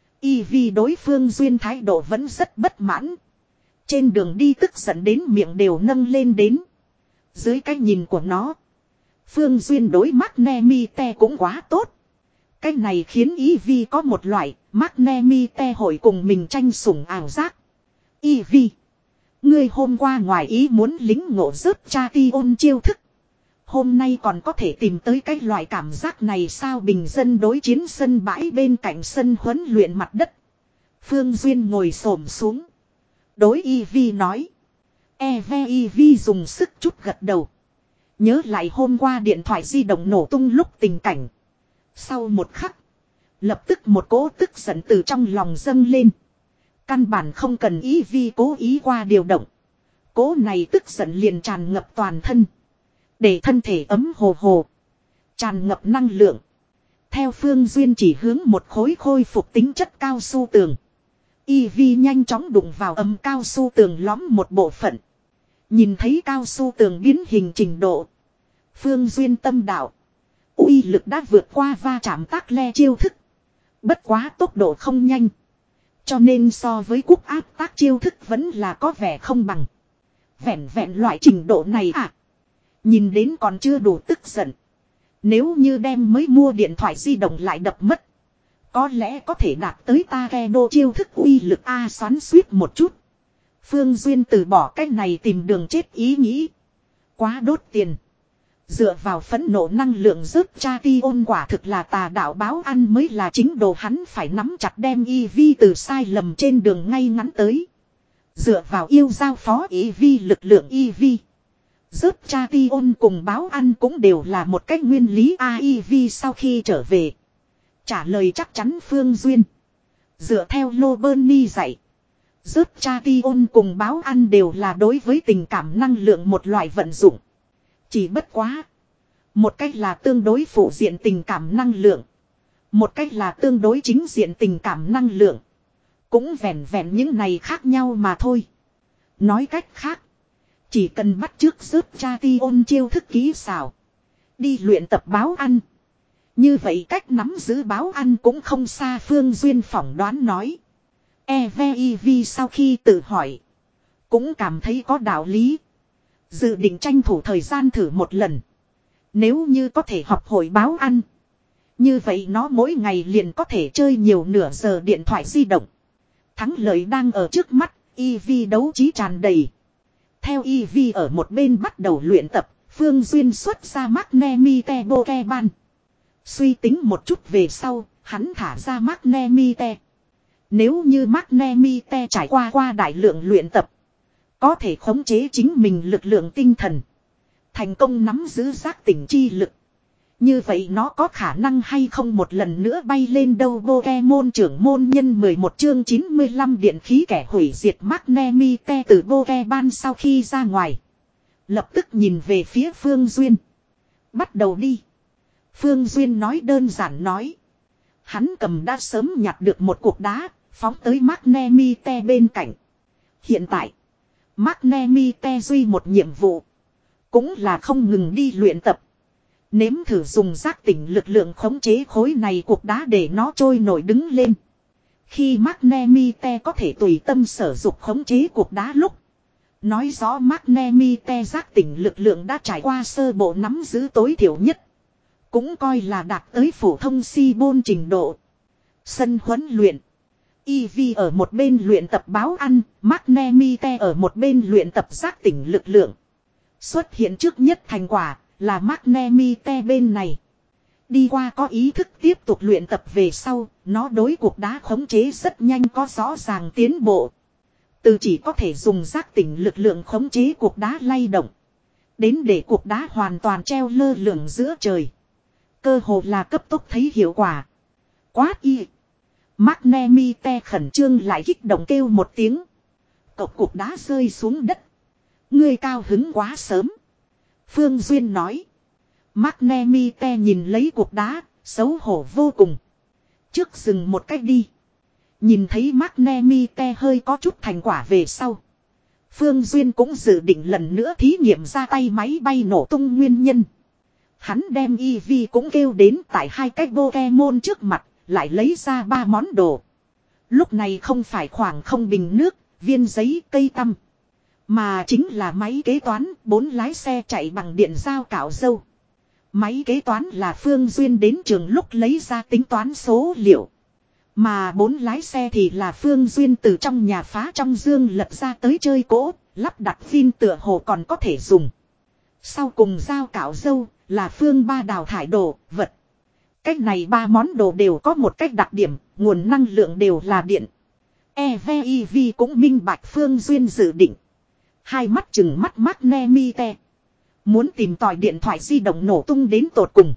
Eevee đối Phương Duyên thái độ vẫn rất bất mãn. Trên đường đi tức giận đến miệng đều nâng lên đến. Dưới cái nhìn của nó. Phương Duyên đối Magnemite cũng quá tốt. Cái này khiến Eevee có một loại Magnemite hội cùng mình tranh sủng ảo giác. Eevee. Ngươi hôm qua ngoài ý muốn lính ngộ rớt cha ti ôn chiêu thức. Hôm nay còn có thể tìm tới cái loại cảm giác này sao bình dân đối chiến sân bãi bên cạnh sân huấn luyện mặt đất. Phương Duyên ngồi xổm xuống. Đối Eevee nói. Eve Eevee dùng sức chút gật đầu. Nhớ lại hôm qua điện thoại di động nổ tung lúc tình cảnh. Sau một khắc. Lập tức một cỗ tức giận từ trong lòng dâng lên. Căn bản không cần Eevee cố ý qua điều động. Cỗ này tức giận liền tràn ngập toàn thân. Để thân thể ấm hồ hồ. Tràn ngập năng lượng. Theo Phương Duyên chỉ hướng một khối khôi phục tính chất cao su tường. Eevee nhanh chóng đụng vào ấm cao su tường lõm một bộ phận. Nhìn thấy cao su tường biến hình trình độ. Phương Duyên tâm đạo. Uy lực đã vượt qua va chạm tác le chiêu thức. Bất quá tốc độ không nhanh. Cho nên so với quốc áp tác chiêu thức vẫn là có vẻ không bằng. Vẹn vẹn loại trình độ này à. Nhìn đến còn chưa đủ tức giận. Nếu như đem mới mua điện thoại di động lại đập mất. Có lẽ có thể đạt tới ta ghe đô chiêu thức uy lực A xoắn suýt một chút. Phương Duyên từ bỏ cách này tìm đường chết ý nghĩ. Quá đốt tiền. Dựa vào phẫn nộ năng lượng rớt cha ti ôn quả thực là tà đạo báo ăn mới là chính đồ hắn phải nắm chặt đem Eevee từ sai lầm trên đường ngay ngắn tới. Dựa vào yêu giao phó Eevee lực lượng Eevee. Rớt cha ti ôn cùng báo ăn cũng đều là một cách nguyên lý A Eevee sau khi trở về. Trả lời chắc chắn Phương Duyên. Dựa theo Lô Bernie dạy. Rớt cha ti ôn cùng báo ăn đều là đối với tình cảm năng lượng một loại vận dụng. Chỉ bất quá. Một cách là tương đối phụ diện tình cảm năng lượng. Một cách là tương đối chính diện tình cảm năng lượng. Cũng vẹn vẹn những này khác nhau mà thôi. Nói cách khác. Chỉ cần bắt chước rớt cha ti ôn chiêu thức kỹ xảo. Đi luyện tập báo ăn. Như vậy cách nắm giữ báo ăn cũng không xa Phương Duyên phỏng đoán nói. Eve Eevee sau khi tự hỏi. Cũng cảm thấy có đạo lý. Dự định tranh thủ thời gian thử một lần. Nếu như có thể học hội báo ăn. Như vậy nó mỗi ngày liền có thể chơi nhiều nửa giờ điện thoại di động. Thắng lợi đang ở trước mắt, Eevee đấu trí tràn đầy. Theo Eevee ở một bên bắt đầu luyện tập, Phương Duyên xuất ra Magnemite Pokemon. Suy tính một chút về sau, hắn thả ra Magnemite. Nếu như Magnemite trải qua qua đại lượng luyện tập, có thể khống chế chính mình lực lượng tinh thần. Thành công nắm giữ giác tỉnh chi lực. Như vậy nó có khả năng hay không một lần nữa bay lên đâu Pokemon trưởng môn nhân mười một chương chín mươi lăm điện khí kẻ hủy diệt Magnemite từ Pokemon sau khi ra ngoài. Lập tức nhìn về phía Phương Duyên. Bắt đầu đi. Phương Duyên nói đơn giản nói. Hắn cầm đã sớm nhặt được một cục đá, phóng tới Magnemite bên cạnh. Hiện tại, Magnemite duy một nhiệm vụ. Cũng là không ngừng đi luyện tập. Nếm thử dùng giác tỉnh lực lượng khống chế khối này cục đá để nó trôi nổi đứng lên. Khi Magnemite có thể tùy tâm sở dục khống chế cục đá lúc. Nói rõ Magnemite giác tỉnh lực lượng đã trải qua sơ bộ nắm giữ tối thiểu nhất. Cũng coi là đạt tới phổ thông si bôn trình độ. Sân huấn luyện. Eevee ở một bên luyện tập báo ăn, Magnemite ở một bên luyện tập giác tỉnh lực lượng. Xuất hiện trước nhất thành quả là Magnemite bên này. Đi qua có ý thức tiếp tục luyện tập về sau, nó đối cuộc đá khống chế rất nhanh có rõ ràng tiến bộ. Từ chỉ có thể dùng giác tỉnh lực lượng khống chế cuộc đá lay động. Đến để cuộc đá hoàn toàn treo lơ lửng giữa trời. Cơ hồ là cấp tốc thấy hiệu quả. Quát y. Magnemite khẩn trương lại kích động kêu một tiếng. Cộc cục đá rơi xuống đất. Ngươi cao hứng quá sớm. Phương Duyên nói. Magnemite nhìn lấy cục đá, xấu hổ vô cùng. Trước dừng một cách đi. Nhìn thấy Magnemite hơi có chút thành quả về sau. Phương Duyên cũng dự định lần nữa thí nghiệm ra tay máy bay nổ tung nguyên nhân. Hắn đem Eevee cũng kêu đến tại hai cái Pokemon trước mặt, lại lấy ra ba món đồ. Lúc này không phải khoảng không bình nước, viên giấy, cây tăm. Mà chính là máy kế toán, bốn lái xe chạy bằng điện dao cạo râu. Máy kế toán là Phương Duyên đến trường lúc lấy ra tính toán số liệu. Mà bốn lái xe thì là Phương Duyên từ trong nhà phá trong dương lật ra tới chơi cỗ, lắp đặt phim tựa hồ còn có thể dùng. Sau cùng dao cạo râu là Phương Ba đào thải đồ, vật. Cách này ba món đồ đều có một cách đặc điểm, nguồn năng lượng đều là điện. e vê i vê cũng minh bạch Phương Duyên dự định. Hai mắt chừng mắt Magnemite. Muốn tìm tòi điện thoại di động nổ tung đến tột cùng.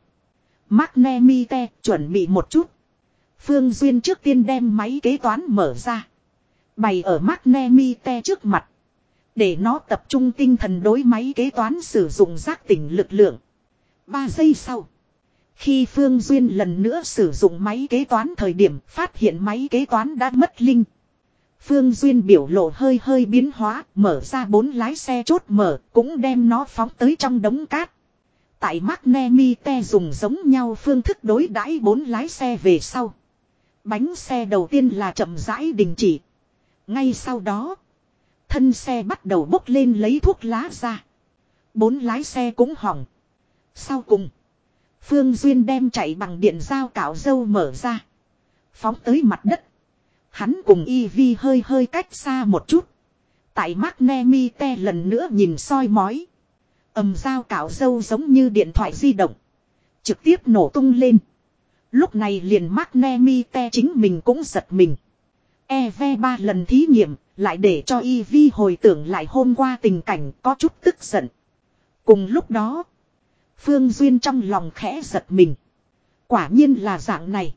Magnemite chuẩn bị một chút. Phương Duyên trước tiên đem máy kế toán mở ra. Bày ở Magnemite trước mặt. Để nó tập trung tinh thần đối máy kế toán sử dụng giác tỉnh lực lượng. Ba giây sau. Khi Phương Duyên lần nữa sử dụng máy kế toán thời điểm phát hiện máy kế toán đã mất linh. Phương Duyên biểu lộ hơi hơi biến hóa, mở ra bốn lái xe chốt mở, cũng đem nó phóng tới trong đống cát. Tại Magnemite dùng giống nhau phương thức đối đãi bốn lái xe về sau. Bánh xe đầu tiên là chậm rãi đình chỉ. Ngay sau đó, thân xe bắt đầu bốc lên lấy thuốc lá ra. Bốn lái xe cũng hỏng. Sau cùng, Phương Duyên đem chạy bằng điện dao cạo râu mở ra. Phóng tới mặt đất. Hắn cùng Eevee hơi hơi cách xa một chút. Tại Magnemite lần nữa nhìn soi mói. Ầm dao cạo râu giống như điện thoại di động. Trực tiếp nổ tung lên. Lúc này liền Magnemite chính mình cũng giật mình. e vê ba lần thí nghiệm lại để cho Eevee hồi tưởng lại hôm qua tình cảnh có chút tức giận. Cùng lúc đó, Phương Duyên trong lòng khẽ giật mình. Quả nhiên là dạng này.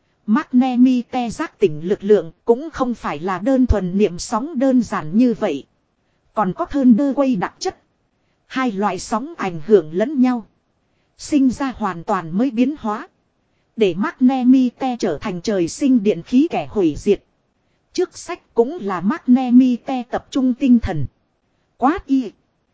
Magnemite giác tỉnh lực lượng cũng không phải là đơn thuần niệm sóng đơn giản như vậy. Còn có thơn đơ quay đặc chất. Hai loại sóng ảnh hưởng lẫn nhau. Sinh ra hoàn toàn mới biến hóa. Để Magnemite trở thành trời sinh điện khí kẻ hủy diệt. Trước sách cũng là Magnemite tập trung tinh thần. Quát y.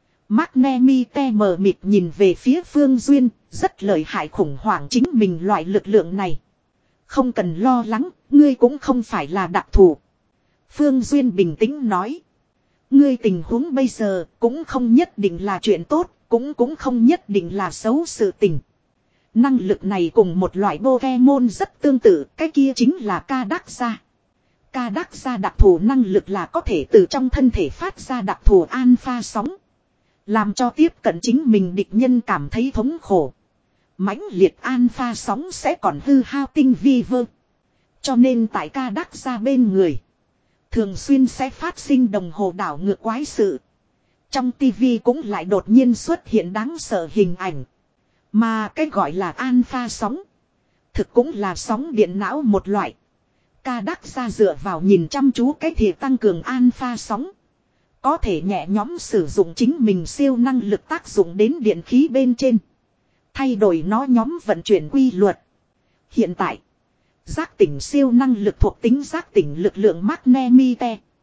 Magnemite mờ mịt nhìn về phía Phương Duyên, rất lợi hại khủng hoảng chính mình loại lực lượng này. Không cần lo lắng, ngươi cũng không phải là đặc thù. Phương Duyên bình tĩnh nói. Ngươi tình huống bây giờ cũng không nhất định là chuyện tốt, cũng cũng không nhất định là xấu sự tình. Năng lực này cùng một loại Pokemon rất tương tự, cái kia chính là Cadaxa. Cadaxa đặc thù năng lực là có thể từ trong thân thể phát ra đặc thù alpha sóng. Làm cho tiếp cận chính mình địch nhân cảm thấy thống khổ. Mãnh liệt alpha sóng sẽ còn hư hao tinh vi vơ. Cho nên tại Cadaxa bên người, thường xuyên sẽ phát sinh đồng hồ đảo ngược quái sự. Trong tivi cũng lại đột nhiên xuất hiện đáng sợ hình ảnh. Mà cái gọi là alpha sóng, thực cũng là sóng điện não một loại. Cadaxa dựa vào nhìn chăm chú cái thì tăng cường alpha sóng. Có thể nhẹ nhóm sử dụng chính mình siêu năng lực tác dụng đến điện khí bên trên. Thay đổi nó nhóm vận chuyển quy luật. Hiện tại, giác tỉnh siêu năng lực thuộc tính giác tỉnh lực lượng Magnemite.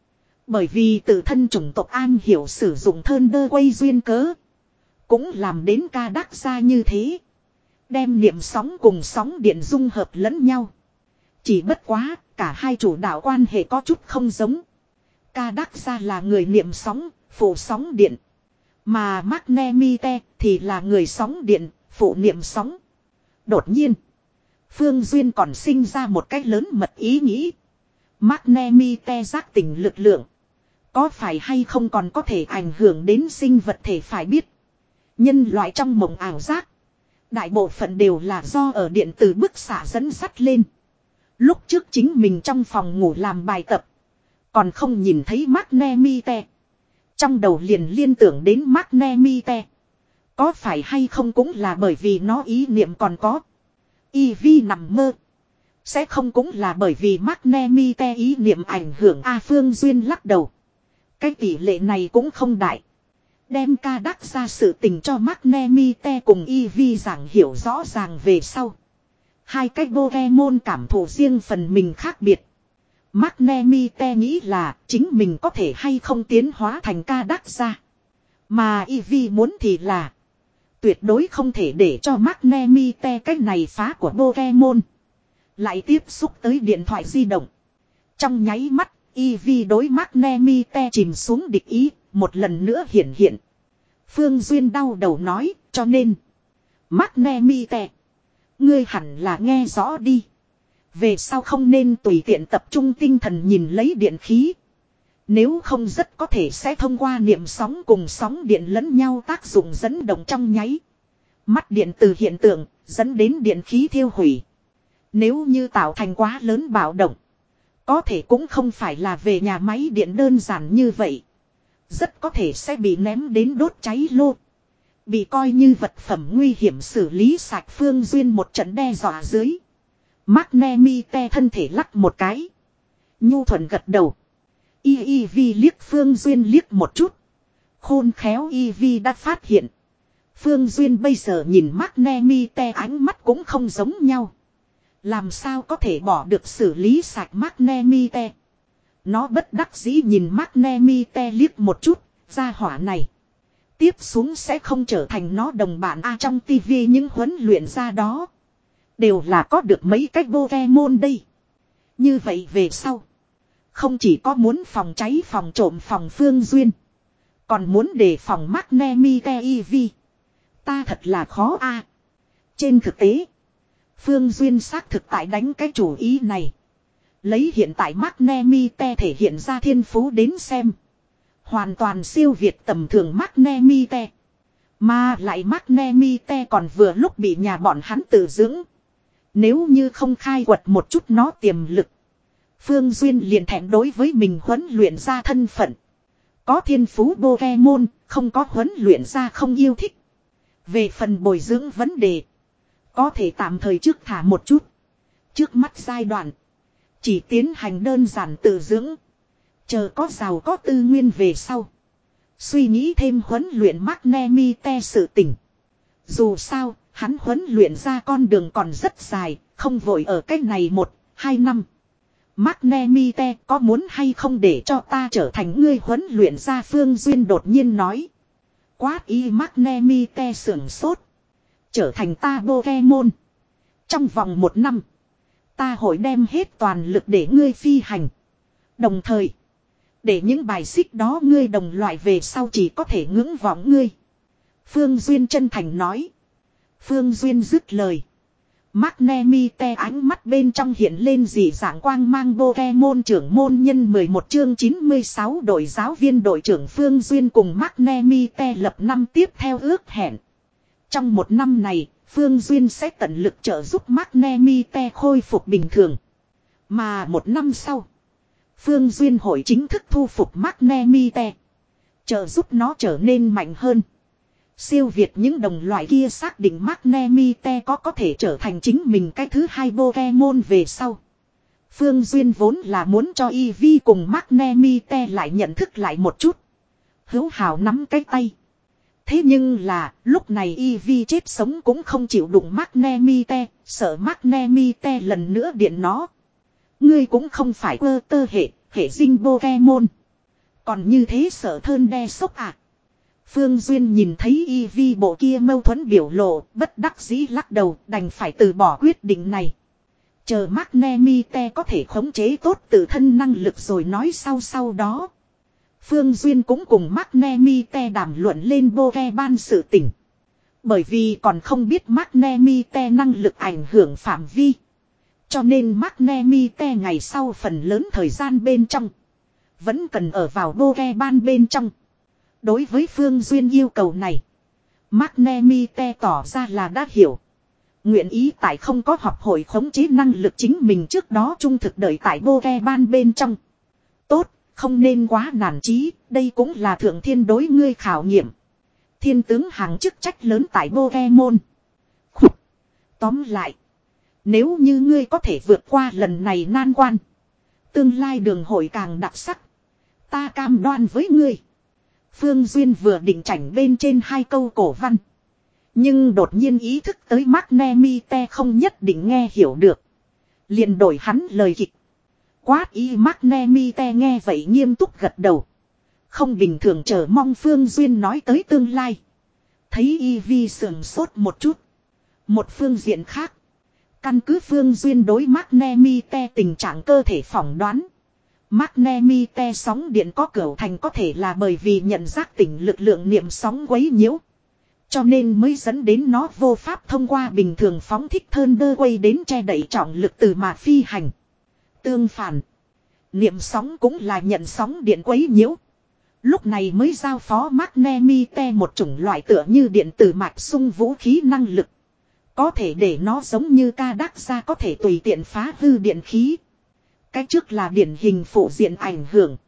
Bởi vì tự thân chủng tộc an hiểu sử dụng thơn đơ quay duyên cớ. Cũng làm đến ca đắc ra như thế. Đem niệm sóng cùng sóng điện dung hợp lẫn nhau. Chỉ bất quá, cả hai chủ đạo quan hệ có chút không giống. Ca đắc ra là người niệm sóng, phụ sóng điện. Mà Magnemite thì là người sóng điện, phụ niệm sóng. Đột nhiên, Phương Duyên còn sinh ra một cách lớn mật ý nghĩ. Magnemite giác tỉnh lực lượng. Có phải hay không còn có thể ảnh hưởng đến sinh vật thể phải biết. Nhân loại trong mộng ảo giác. Đại bộ phận đều là do ở điện tử bức xạ dẫn dắt lên. Lúc trước chính mình trong phòng ngủ làm bài tập. Còn không nhìn thấy Magnemite. Trong đầu liền liên tưởng đến Magnemite. Có phải hay không cũng là bởi vì nó ý niệm còn có. Y vi nằm mơ. Sẽ không cũng là bởi vì Magnemite ý niệm ảnh hưởng A Phương Duyên lắc đầu. Cái tỷ lệ này cũng không đại. Đem ca đắc ra sự tình cho Magnemite cùng Y vi giảng hiểu rõ ràng về sau. Hai cái Pokemon cảm thụ riêng phần mình khác biệt. Magnemite nghĩ là chính mình có thể hay không tiến hóa thành ca đắc ra. Mà Eevee muốn thì là tuyệt đối không thể để cho Magnemite cái này phá của Pokemon. Lại tiếp xúc tới điện thoại di động. Trong nháy mắt, Eevee đối Magnemite chìm xuống địch ý, một lần nữa hiện hiện. Phương Duyên đau đầu nói, cho nên Magnemite, ngươi hẳn là nghe rõ đi. Về sau không nên tùy tiện tập trung tinh thần nhìn lấy điện khí. Nếu không rất có thể sẽ thông qua niệm sóng cùng sóng điện lẫn nhau tác dụng dẫn động trong nháy. Mắt điện từ hiện tượng, dẫn đến điện khí thiêu hủy. Nếu như tạo thành quá lớn bạo động, có thể cũng không phải là về nhà máy điện đơn giản như vậy. Rất có thể sẽ bị ném đến đốt cháy lô. Bị coi như vật phẩm nguy hiểm xử lý sạch. Phương Duyên một trận đe dọa dưới. Magnemite thân thể lắc một cái. Nhu thuận gật đầu. Y Y V liếc Phương Duyên liếc một chút. Khôn khéo Y V đã phát hiện. Phương Duyên bây giờ nhìn Magnemite ánh mắt cũng không giống nhau. Làm sao có thể bỏ được xử lý sạch Magnemite. Nó bất đắc dĩ nhìn Magnemite liếc một chút. Gia hỏa này tiếp xuống sẽ không trở thành nó đồng bạn A trong tivi những huấn luyện ra đó. Đều là có được mấy cái Pokemon đây. Như vậy về sau. Không chỉ có muốn phòng cháy phòng trộm phòng Phương Duyên. Còn muốn đề phòng Magnemite Eevee. Ta thật là khó a. Trên thực tế. Phương Duyên xác thực tại đánh cái chủ ý này. Lấy hiện tại Magnemite thể hiện ra thiên phú đến xem. Hoàn toàn siêu việt tầm thường Magnemite. Mà lại Magnemite còn vừa lúc bị nhà bọn hắn tự dưỡng. Nếu như không khai quật một chút nó tiềm lực. Phương Duyên liền thẹn đối với mình huấn luyện ra thân phận. Có thiên phú Pokemon, không có huấn luyện ra không yêu thích. Về phần bồi dưỡng vấn đề. Có thể tạm thời trước thả một chút. Trước mắt giai đoạn. Chỉ tiến hành đơn giản tự dưỡng. Chờ có giàu có tư nguyên về sau. Suy nghĩ thêm huấn luyện Magnemite sự tình. Dù sao, hắn huấn luyện ra con đường còn rất dài, không vội ở cách này một, hai năm. Magnemite có muốn hay không để cho ta trở thành ngươi huấn luyện ra. Phương Duyên đột nhiên nói. Quát y Magnemite sưởng sốt. Trở thành ta Pokemon. Trong vòng một năm. Ta hội đem hết toàn lực để ngươi phi hành. Đồng thời. Để những bài xích đó ngươi đồng loại về sau chỉ có thể ngưỡng vọng ngươi. Phương Duyên chân thành nói. Phương Duyên dứt lời. Magnemite ánh mắt bên trong hiện lên dị dạng quang mang. Pokemon trưởng môn nhân mười một chương chín mươi sáu đội giáo viên đội trưởng Phương Duyên cùng Magnemite lập năm tiếp theo ước hẹn. Trong một năm này, Phương Duyên sẽ tận lực trợ giúp Magnemite khôi phục bình thường. Mà một năm sau, Phương Duyên hội chính thức thu phục Magnemite, trợ giúp nó trở nên mạnh hơn. Siêu việt những đồng loại kia xác định Magnemite có có thể trở thành chính mình cái thứ hai Pokemon về sau. Phương Duyên vốn là muốn cho Eevee cùng Magnemite lại nhận thức lại một chút. Hữu hảo nắm cái tay. Thế nhưng là lúc này Eevee chết sống cũng không chịu đụng Magnemite, sợ Magnemite lần nữa điện nó. Ngươi cũng không phải quơ tơ hệ, hệ dinh Pokemon. Còn như thế sợ thơn đe sốc à. Phương Duyên nhìn thấy y vi bộ kia mâu thuẫn biểu lộ, bất đắc dĩ lắc đầu, đành phải từ bỏ quyết định này. Chờ Magnemite có thể khống chế tốt tự thân năng lực rồi nói sau sau đó. Phương Duyên cũng cùng Magnemite đàm luận lên Pokemon sự tình. Bởi vì còn không biết Magnemite năng lực ảnh hưởng phạm vi. Cho nên Magnemite ngày sau phần lớn thời gian bên trong vẫn cần ở vào Pokemon bên trong. Đối với Phương Duyên yêu cầu này, Magnemite tỏ ra là đã hiểu. Nguyện ý tại không có học hội khống chế năng lực chính mình trước đó trung thực đợi tại Pokemon bên trong. Tốt, không nên quá nản chí, đây cũng là thượng thiên đối ngươi khảo nghiệm. Thiên tướng hàng chức trách lớn tại Pokemon. Khục. Tóm lại, nếu như ngươi có thể vượt qua lần này nan quan, tương lai đường hội càng đặc sắc. Ta cam đoan với ngươi. Phương Duyên vừa định chảnh bên trên hai câu cổ văn. Nhưng đột nhiên ý thức tới Magnemite không nhất định nghe hiểu được. Liền đổi hắn lời kịch. Quát ý Magnemite nghe vậy nghiêm túc gật đầu. Không bình thường chờ mong Phương Duyên nói tới tương lai. Thấy y vi sườn sốt một chút. Một phương diện khác. Căn cứ Phương Duyên đối Magnemite tình trạng cơ thể phỏng đoán. Magnemite sóng điện có cửu thành có thể là bởi vì nhận giác tỉnh lực lượng niệm sóng quấy nhiễu. Cho nên mới dẫn đến nó vô pháp thông qua bình thường phóng thích Thunder Wave đến che đậy trọng lực từ mà phi hành. Tương phản, niệm sóng cũng là nhận sóng điện quấy nhiễu. Lúc này mới giao phó Magnemite một chủng loại tựa như điện tử mạch xung vũ khí năng lực. Có thể để nó giống như ca đắc ra có thể tùy tiện phá hư điện khí. Cái trước là điển hình phụ diện ảnh hưởng.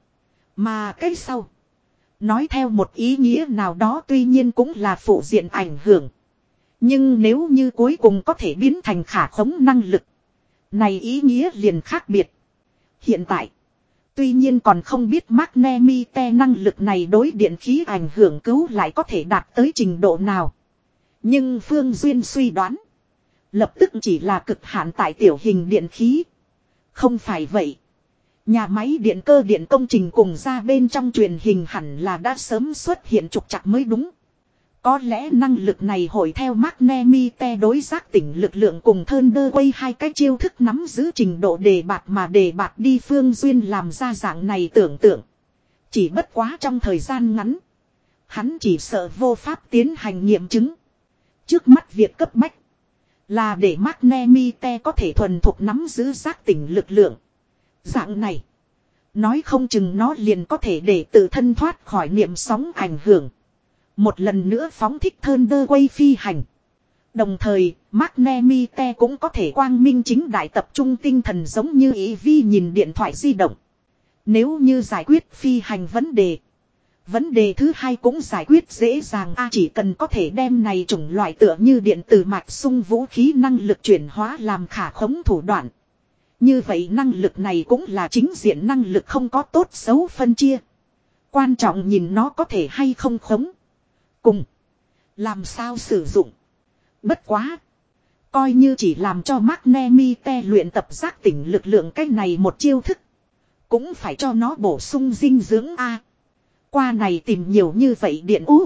Mà cái sau, nói theo một ý nghĩa nào đó tuy nhiên cũng là phụ diện ảnh hưởng. Nhưng nếu như cuối cùng có thể biến thành khả khống năng lực, này ý nghĩa liền khác biệt. Hiện tại, tuy nhiên còn không biết Magnemite năng lực này đối điện khí ảnh hưởng cứu lại có thể đạt tới trình độ nào. Nhưng Phương Duyên suy đoán, lập tức chỉ là cực hạn tại tiểu hình điện khí. Không phải vậy, nhà máy điện cơ điện công trình cùng ra bên trong truyền hình hẳn là đã sớm xuất hiện trục trặc mới đúng. Có lẽ năng lực này hội theo Magnemite đối giác tỉnh lực lượng cùng Thunder Wave hai cái chiêu thức nắm giữ trình độ đề bạt mà đề bạt đi. Phương Duyên làm ra dạng này tưởng tượng. Chỉ bất quá trong thời gian ngắn, hắn chỉ sợ vô pháp tiến hành nghiệm chứng. Trước mắt việc cấp bách là để Magnemite có thể thuần thục nắm giữ giác tỉnh lực lượng. Dạng này, nói không chừng nó liền có thể để tự thân thoát khỏi niệm sóng ảnh hưởng. Một lần nữa phóng thích Thunder Wave phi hành. Đồng thời, Magnemite cũng có thể quang minh chính đại tập trung tinh thần giống như ý vi nhìn điện thoại di động. Nếu như giải quyết phi hành vấn đề, vấn đề thứ hai cũng giải quyết dễ dàng. A chỉ cần có thể đem này chủng loại tựa như điện tử mạch xung vũ khí năng lực chuyển hóa làm khả khống thủ đoạn. Như vậy năng lực này cũng là chính diện năng lực không có tốt xấu phân chia. Quan trọng nhìn nó có thể hay không khống. Cùng, làm sao sử dụng. Bất quá, coi như chỉ làm cho Magnemite luyện tập giác tỉnh lực lượng cái này một chiêu thức, cũng phải cho nó bổ sung dinh dưỡng A. Qua này tìm nhiều như vậy điện u,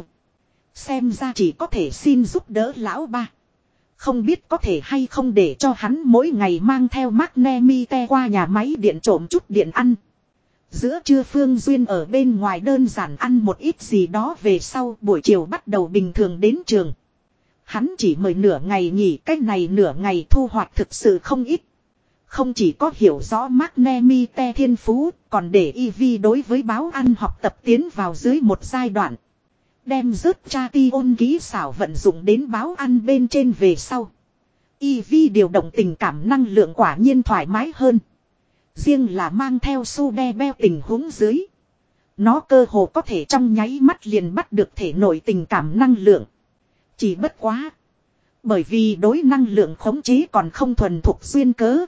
xem ra chỉ có thể xin giúp đỡ lão ba. Không biết có thể hay không để cho hắn mỗi ngày mang theo Magnemite qua nhà máy điện trộm chút điện ăn. Giữa trưa Phương Duyên ở bên ngoài đơn giản ăn một ít gì đó về sau buổi chiều bắt đầu bình thường đến trường. Hắn chỉ mời nửa ngày nghỉ, cách này nửa ngày thu hoạch thực sự không ít. Không chỉ có hiểu rõ Magnemite thiên phú, còn để y vi đối với báo ăn học tập tiến vào dưới một giai đoạn. Đem rớt tra ti ôn kỹ xảo vận dụng đến báo ăn bên trên về sau. y vi điều động tình cảm năng lượng quả nhiên thoải mái hơn. Riêng là mang theo su đe beo tình huống dưới, nó cơ hồ có thể trong nháy mắt liền bắt được thể nội tình cảm năng lượng. Chỉ bất quá, bởi vì đối năng lượng khống chế còn không thuần thục duyên cớ,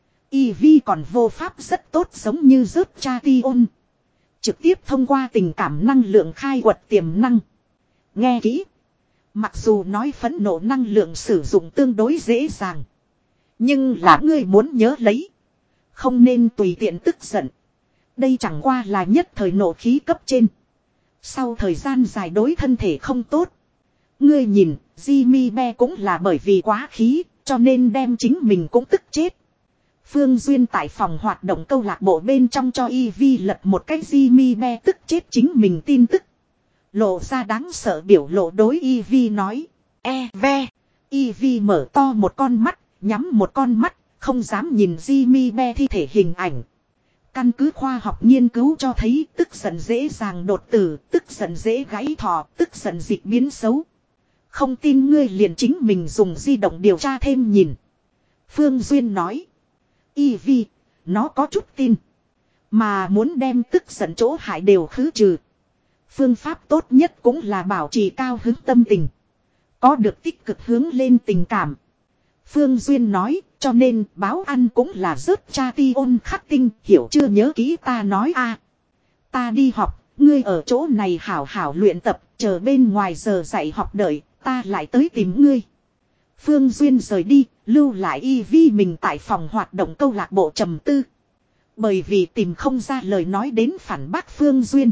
y vi còn vô pháp rất tốt giống như rớt tra ti ôn, trực tiếp thông qua tình cảm năng lượng khai quật tiềm năng. Nghe kỹ, mặc dù nói phẫn nộ năng lượng sử dụng tương đối dễ dàng, nhưng là ngươi muốn nhớ lấy, không nên tùy tiện tức giận. Đây chẳng qua là nhất thời nộ khí cấp trên. Sau thời gian dài đối thân thể không tốt. Ngươi nhìn, Jimmy Be cũng là bởi vì quá khí, cho nên đem chính mình cũng tức chết. Phương Duyên tại phòng hoạt động câu lạc bộ bên trong cho Ivy lật một cái Jimmy Be tức chết chính mình tin tức. Lộ ra đáng sợ biểu lộ đối Ivy nói. E ve. Ivy mở to một con mắt, nhắm một con mắt, không dám nhìn Jimmy Be thi thể hình ảnh. Căn cứ khoa học nghiên cứu cho thấy tức giận dễ dàng đột tử, tức giận dễ gãy thọ, tức giận dịch biến xấu. Không tin ngươi liền chính mình dùng di động điều tra thêm nhìn. Phương Duyên nói. Ivy, nó có chút tin. Mà muốn đem tức giận chỗ hại đều khứ trừ. Phương pháp tốt nhất cũng là bảo trì cao hứng tâm tình. Có được tích cực hướng lên tình cảm. Phương Duyên nói, cho nên báo ăn cũng là rớt cha ti ôn khắc tinh, hiểu chưa nhớ kỹ ta nói a. Ta đi học, ngươi ở chỗ này hảo hảo luyện tập, chờ bên ngoài giờ dạy học đợi, ta lại tới tìm ngươi. Phương Duyên rời đi, lưu lại Ivy mình tại phòng hoạt động câu lạc bộ trầm tư. Bởi vì tìm không ra lời nói đến phản bác Phương Duyên.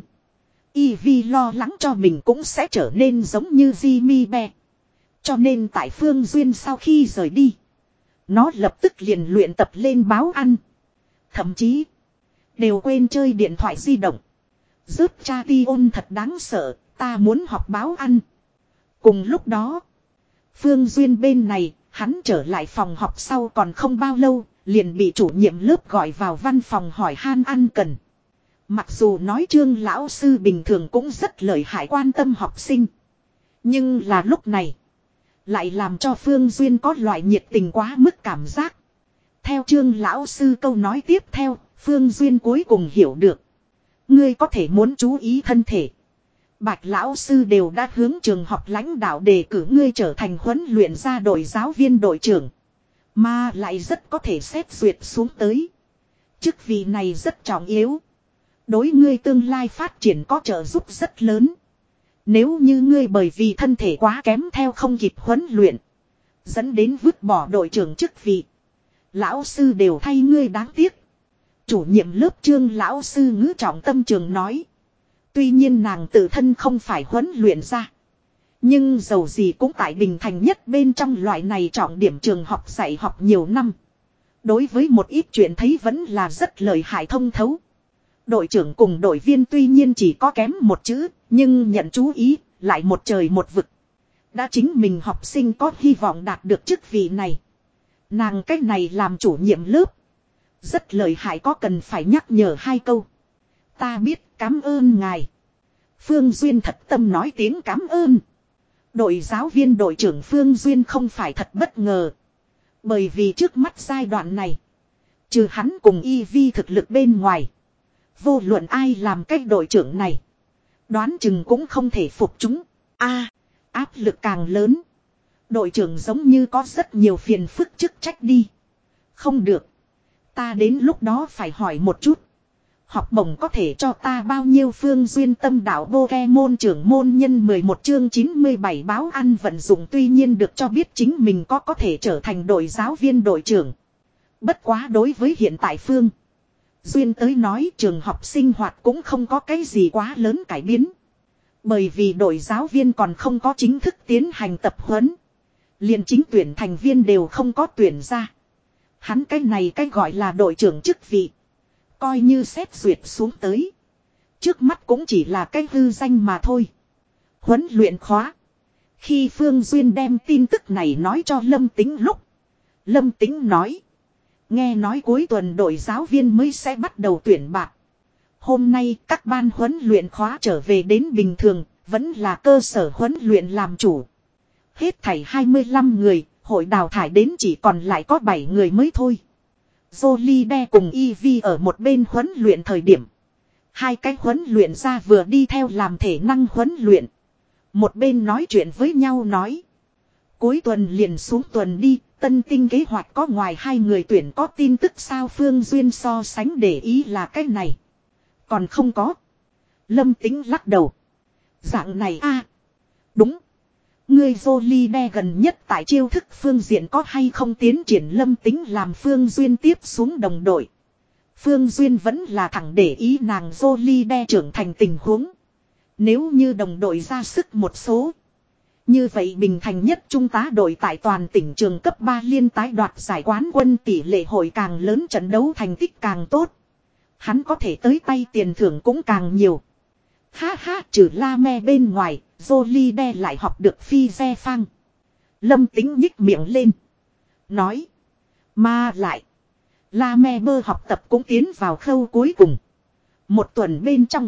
Ivy lo lắng cho mình cũng sẽ trở nên giống như Jimmy Be. Cho nên tại Phương Duyên sau khi rời đi, nó lập tức liền luyện tập lên báo ăn. Thậm chí đều quên chơi điện thoại di động. Rớt cha ti ôn thật đáng sợ, ta muốn học báo ăn. Cùng lúc đó, Phương Duyên bên này, hắn trở lại phòng học sau còn không bao lâu, liền bị chủ nhiệm lớp gọi vào văn phòng hỏi han ăn cần. Mặc dù nói Trương lão sư bình thường cũng rất lợi hại quan tâm học sinh. Nhưng là lúc này, lại làm cho Phương Duyên có loại nhiệt tình quá mức cảm giác. Theo Trương lão sư câu nói tiếp theo, Phương Duyên cuối cùng hiểu được. Ngươi có thể muốn chú ý thân thể. Bạch lão sư đều đã hướng trường học lãnh đạo đề cử ngươi trở thành huấn luyện ra đội giáo viên đội trưởng. Mà lại rất có thể xét duyệt xuống tới. Chức vị này rất trọng yếu. Đối ngươi tương lai phát triển có trợ giúp rất lớn. Nếu như ngươi bởi vì thân thể quá kém theo không kịp huấn luyện, dẫn đến vứt bỏ đội trưởng chức vị, lão sư đều thay ngươi đáng tiếc. Chủ nhiệm lớp Trương lão sư ngữ trọng tâm trường nói. Tuy nhiên nàng tự thân không phải huấn luyện ra, nhưng dầu gì cũng tại Bình Thành nhất bên trong loại này trọng điểm trường học dạy học nhiều năm. Đối với một ít chuyện thấy vẫn là rất lợi hại thông thấu. Đội trưởng cùng đội viên tuy nhiên chỉ có kém một chữ, nhưng nhận chú ý, lại một trời một vực. Đã chính mình học sinh có hy vọng đạt được chức vị này. Nàng cách này làm chủ nhiệm lớp. Rất lợi hại, có cần phải nhắc nhở hai câu. Ta biết, cảm ơn ngài. Phương Duyên thật tâm nói tiếng cảm ơn. Đội giáo viên đội trưởng Phương Duyên không phải thật bất ngờ. Bởi vì trước mắt giai đoạn này, trừ hắn cùng y vi thực lực bên ngoài, vô luận ai làm cách đội trưởng này, đoán chừng cũng không thể phục chúng. A, áp lực càng lớn. Đội trưởng giống như có rất nhiều phiền phức chức trách đi. Không được. Ta đến lúc đó phải hỏi một chút. Học bổng có thể cho ta bao nhiêu? Phương Duyên tâm đạo Pokemon trưởng môn nhân mười một chương chín mươi bảy báo ăn vận dụng tuy nhiên được cho biết chính mình có có thể trở thành đội giáo viên đội trưởng. Bất quá đối với hiện tại Phương Duyên tới nói trường học sinh hoạt cũng không có cái gì quá lớn cải biến. Bởi vì đội giáo viên còn không có chính thức tiến hành tập huấn. Liền chính tuyển thành viên đều không có tuyển ra. Hắn cái này cái gọi là đội trưởng chức vị, coi như xét duyệt xuống tới, trước mắt cũng chỉ là cái hư danh mà thôi. Huấn luyện khóa. Khi Phương Duyên đem tin tức này nói cho Lâm Tính lúc, Lâm Tính nói, nghe nói cuối tuần đội giáo viên mới sẽ bắt đầu tuyển bạc. Hôm nay các ban huấn luyện khóa trở về đến bình thường, vẫn là cơ sở huấn luyện làm chủ. Hết thảy hai mươi lăm người, hội đào thải đến chỉ còn lại có bảy người mới thôi. Jolide cùng Ivy ở một bên huấn luyện thời điểm, hai cái huấn luyện ra vừa đi theo làm thể năng huấn luyện, một bên nói chuyện với nhau nói. Cuối tuần liền xuống tuần đi, tân tinh kế hoạch có ngoài hai người tuyển có tin tức sao? Phương Duyên so sánh để ý là cái này. Còn không có. Lâm Tính lắc đầu. Dạng này a, đúng. Ngươi Jolide gần nhất tại chiêu thức phương diện có hay không tiến triển? Lâm Tính làm Phương Duyên tiếp xuống đồng đội. Phương Duyên vẫn là thẳng để ý nàng Jolide trưởng thành tình huống. Nếu như đồng đội ra sức một số. Như vậy Bình Thành nhất trung tá đội tại toàn tỉnh trường cấp ba liên tái đoạt giải quán quân tỷ lệ hội càng lớn, trận đấu thành tích càng tốt. Hắn có thể tới tay tiền thưởng cũng càng nhiều. Ha ha, trừ La Me bên ngoài, Jolide lại học được phi xe phang. Lâm Tính nhích miệng lên. Nói. Mà lại. La Me bơ học tập cũng tiến vào khâu cuối cùng. Một tuần bên trong.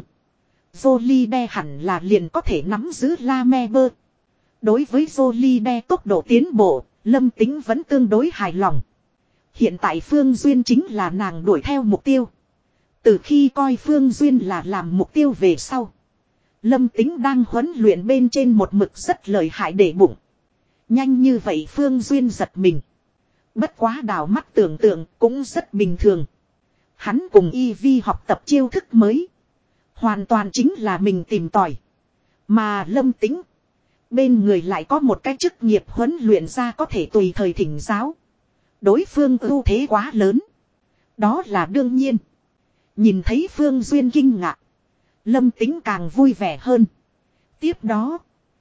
Jolide hẳn là liền có thể nắm giữ La Me bơ. Đối với Jolide tốc độ tiến bộ, Lâm Tính vẫn tương đối hài lòng. Hiện tại Phương Duyên chính là nàng đuổi theo mục tiêu. Từ khi coi Phương Duyên là làm mục tiêu về sau. Lâm Tính đang huấn luyện bên trên một mực rất lợi hại để bụng. Nhanh như vậy Phương Duyên giật mình. Bất quá đảo mắt tưởng tượng cũng rất bình thường. Hắn cùng Y Vi học tập chiêu thức mới. Hoàn toàn chính là mình tìm tòi. Mà Lâm Tính. Bên người lại có một cái chức nghiệp huấn luyện ra có thể tùy thời thỉnh giáo. Đối phương ưu thế quá lớn. Đó là đương nhiên. Nhìn thấy Phương Duyên kinh ngạc. Lâm Tính càng vui vẻ hơn. Tiếp đó.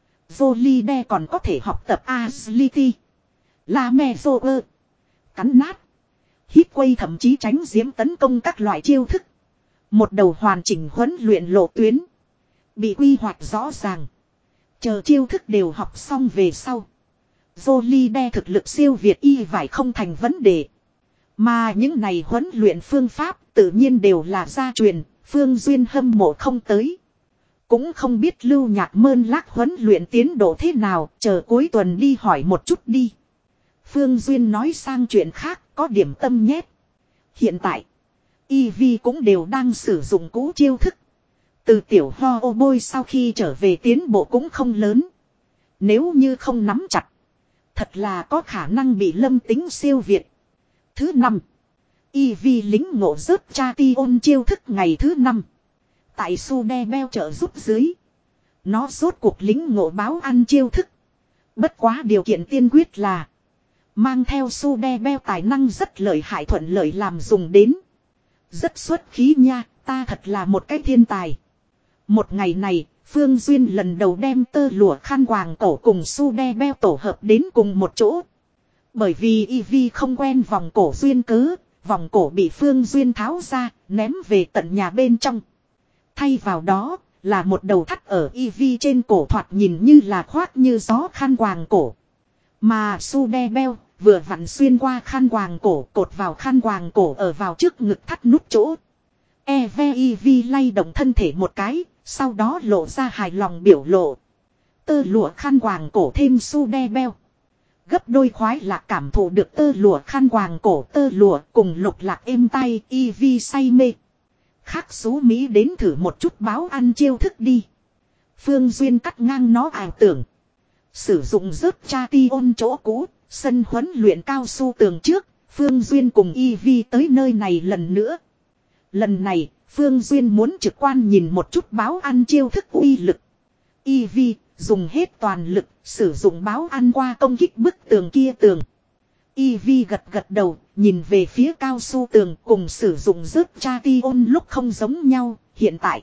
Jolide còn có thể học tập Agility. La Me Zoe. Cắn nát. Hít quay thậm chí tránh diễm tấn công các loại chiêu thức. Một đầu hoàn chỉnh huấn luyện lộ tuyến. Bị quy hoạch rõ ràng. Chờ chiêu thức đều học xong về sau. Jolide thực lực siêu việt y vải không thành vấn đề. Mà những này huấn luyện phương pháp tự nhiên đều là gia truyền. Phương Duyên hâm mộ không tới. Cũng không biết Lưu Nhạc Mơn lác huấn luyện tiến độ thế nào. Chờ cuối tuần đi hỏi một chút đi. Phương Duyên nói sang chuyện khác, có điểm tâm nhét. Hiện tại, Y Vi cũng đều đang sử dụng cũ chiêu thức. Từ tiểu ho ô bôi sau khi trở về tiến bộ cũng không lớn. Nếu như không nắm chặt, thật là có khả năng bị Lâm Tính siêu việt. Thứ năm, Y Vi lính ngộ rớt cha ti ôn chiêu thức ngày thứ năm. Tại Sude Bell trợ giúp dưới. Nó rốt cuộc lính ngộ báo ăn chiêu thức. Bất quá điều kiện tiên quyết là mang theo Sude Bell tài năng rất lợi hại thuận lợi làm dùng đến. Rất xuất khí nha, ta thật là một cái thiên tài. Một ngày này, Phương Duyên lần đầu đem tơ lụa khăn quàng cổ cùng Sude Bell tổ hợp đến cùng một chỗ. Bởi vì Y Vi không quen vòng cổ duyên cớ, vòng cổ bị Phương Duyên tháo ra, ném về tận nhà bên trong. Thay vào đó, là một đầu thắt ở Y Vi trên cổ thoạt nhìn như là khoác như gió khăn quàng cổ. Mà Sude Bell vừa vặn xuyên qua khăn quàng cổ, cột vào khăn quàng cổ ở vào trước ngực thắt nút chỗ. Eve Y Vi lay động thân thể một cái, sau đó lộ ra hài lòng biểu lộ. Tơ lụa khăn quàng cổ thêm Sude Bell. Gấp đôi khoái lạc cảm thụ được tơ lụa khăn quàng cổ tơ lụa cùng lục lạc êm tay, Y Vi say mê. Khác xú Mỹ đến thử một chút báo ăn chiêu thức đi. Phương Duyên cắt ngang nó ảo tưởng. Sử dụng rớt cha ti ôn chỗ cũ, sân huấn luyện cao su tường trước, Phương Duyên cùng Y Vi tới nơi này lần nữa. Lần này, Phương Duyên muốn trực quan nhìn một chút báo ăn chiêu thức uy lực. Y Vi dùng hết toàn lực, sử dụng báo ăn qua công kích bức tường kia tường. Y Vi gật gật đầu, nhìn về phía cao su tường cùng sử dụng rớt cha ti ôn lúc không giống nhau, hiện tại.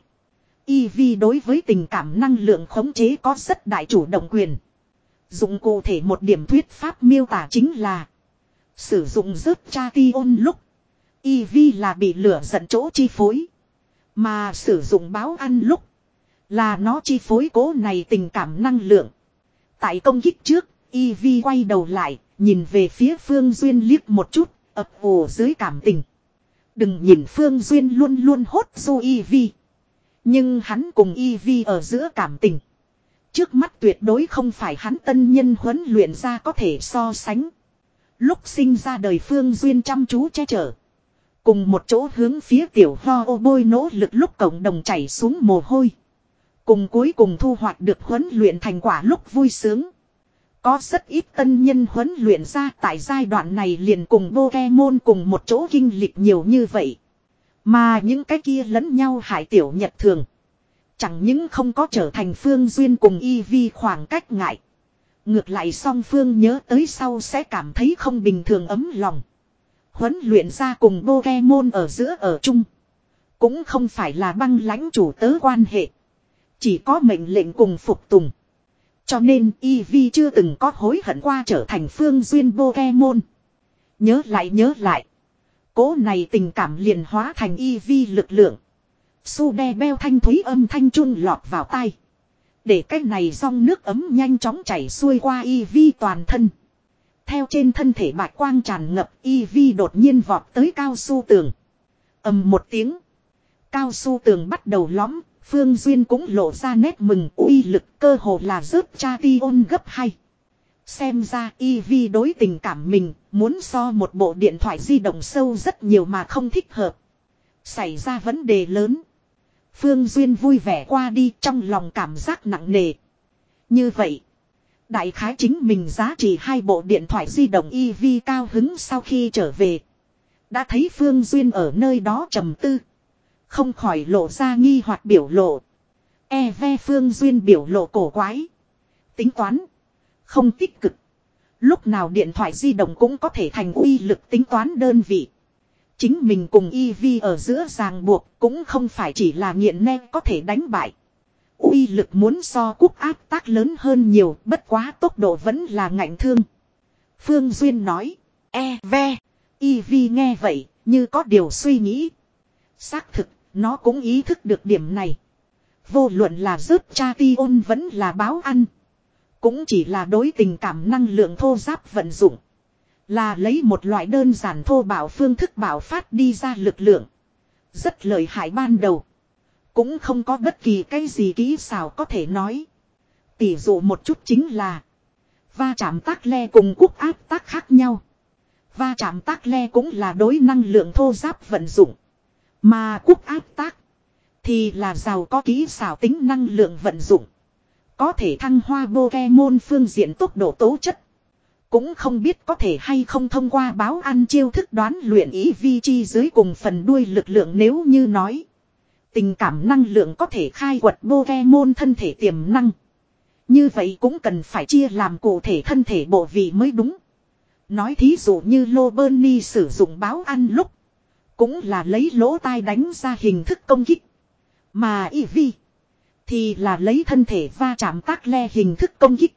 Y Vi đối với tình cảm năng lượng khống chế có rất đại chủ động quyền. Dụng cụ thể một điểm thuyết pháp miêu tả chính là sử dụng rớt cha ti ôn lúc Y Vi là bị lửa giận chỗ chi phối. Mà sử dụng báo ăn lúc là nó chi phối cố này tình cảm năng lượng. Tại công kích trước, Y Vi quay đầu lại, nhìn về phía Phương Duyên liếc một chút, ập ồ dưới cảm tình. Đừng nhìn Phương Duyên luôn luôn hốt du Y Vi. Nhưng hắn cùng Y Vi ở giữa cảm tình. Trước mắt tuyệt đối không phải hắn tân nhân huấn luyện ra có thể so sánh. Lúc sinh ra đời Phương Duyên chăm chú che chở. Cùng một chỗ hướng phía tiểu ho ô bôi nỗ lực lúc cộng đồng chảy xuống mồ hôi. Cùng cuối cùng thu hoạch được huấn luyện thành quả lúc vui sướng. Có rất ít tân nhân huấn luyện ra tại giai đoạn này liền cùng Pokemon cùng một chỗ kinh lịch nhiều như vậy. Mà những cái kia lẫn nhau hại tiểu nhật thường. Chẳng những không có trở thành Phương Duyên cùng Y Vi khoảng cách ngại. Ngược lại song Phương nhớ tới sau sẽ cảm thấy không bình thường ấm lòng. Huấn luyện ra cùng Pokemon ở giữa ở chung. Cũng không phải là băng lãnh chủ tớ quan hệ. Chỉ có mệnh lệnh cùng phục tùng. Cho nên Eevee chưa từng có hối hận qua trở thành Phương Duyên Pokemon. Nhớ lại nhớ lại. Cố này tình cảm liền hóa thành Eevee lực lượng. Su đe beo thanh thúy âm thanh trung lọt vào tai. Để cái này dòng nước ấm nhanh chóng chảy xuôi qua Eevee toàn thân. Theo trên thân thể bạch quang tràn ngập, Eevee đột nhiên vọt tới cao su tường. Ầm một tiếng. Cao su tường bắt đầu lõm, Phương Duyên cũng lộ ra nét mừng, uy lực cơ hồ là rớt Chation gấp hai. Xem ra Eevee đối tình cảm mình, muốn so một bộ điện thoại di động sâu rất nhiều mà không thích hợp. Xảy ra vấn đề lớn. Phương Duyên vui vẻ qua đi, trong lòng cảm giác nặng nề. Như vậy, đại khái chính mình giá trị hai bộ điện thoại di động Eevee cao hứng sau khi trở về. Đã thấy Phương Duyên ở nơi đó trầm tư. Không khỏi lộ ra nghi hoặc biểu lộ. E ve Phương Duyên biểu lộ cổ quái. Tính toán. Không tích cực. Lúc nào điện thoại di động cũng có thể thành uy lực tính toán đơn vị. Chính mình cùng Eevee ở giữa ràng buộc cũng không phải chỉ là nghiện ne có thể đánh bại. Uy lực muốn so cúc áp tác lớn hơn nhiều, bất quá tốc độ vẫn là ngạnh thương. Phương Duyên nói. E ve. Eevee nghe vậy, như có điều suy nghĩ. Xác thực, nó cũng ý thức được điểm này. Vô luận là rớt Chation vẫn là báo ăn. Cũng chỉ là đối tình cảm năng lượng thô giáp vận dụng. Là lấy một loại đơn giản thô bạo phương thức bảo phát đi ra lực lượng. Rất lợi hại ban đầu. Cũng không có bất kỳ cái gì kỹ xảo có thể nói. Tỷ dụ một chút chính là va chạm tác le cùng cúc áp tác khác nhau. Va chạm tác le cũng là đối năng lượng thô giáp vận dụng. Mà cúc áp tác thì là giàu có kỹ xảo tính năng lượng vận dụng. Có thể thăng hoa Pokemon phương diện tốc độ tố chất. Cũng không biết có thể hay không thông qua báo ăn chiêu thức đoán luyện ý vi chi dưới cùng phần đuôi lực lượng nếu như nói. Tình cảm năng lượng có thể khai quật Pokemon thân thể tiềm năng. Như vậy cũng cần phải chia làm cụ thể thân thể bộ vị mới đúng. Nói thí dụ như Lô Bernie sử dụng báo ăn lúc. Cũng là lấy lỗ tai đánh ra hình thức công kích. Mà Eevee thì là lấy thân thể va chạm tác le hình thức công kích.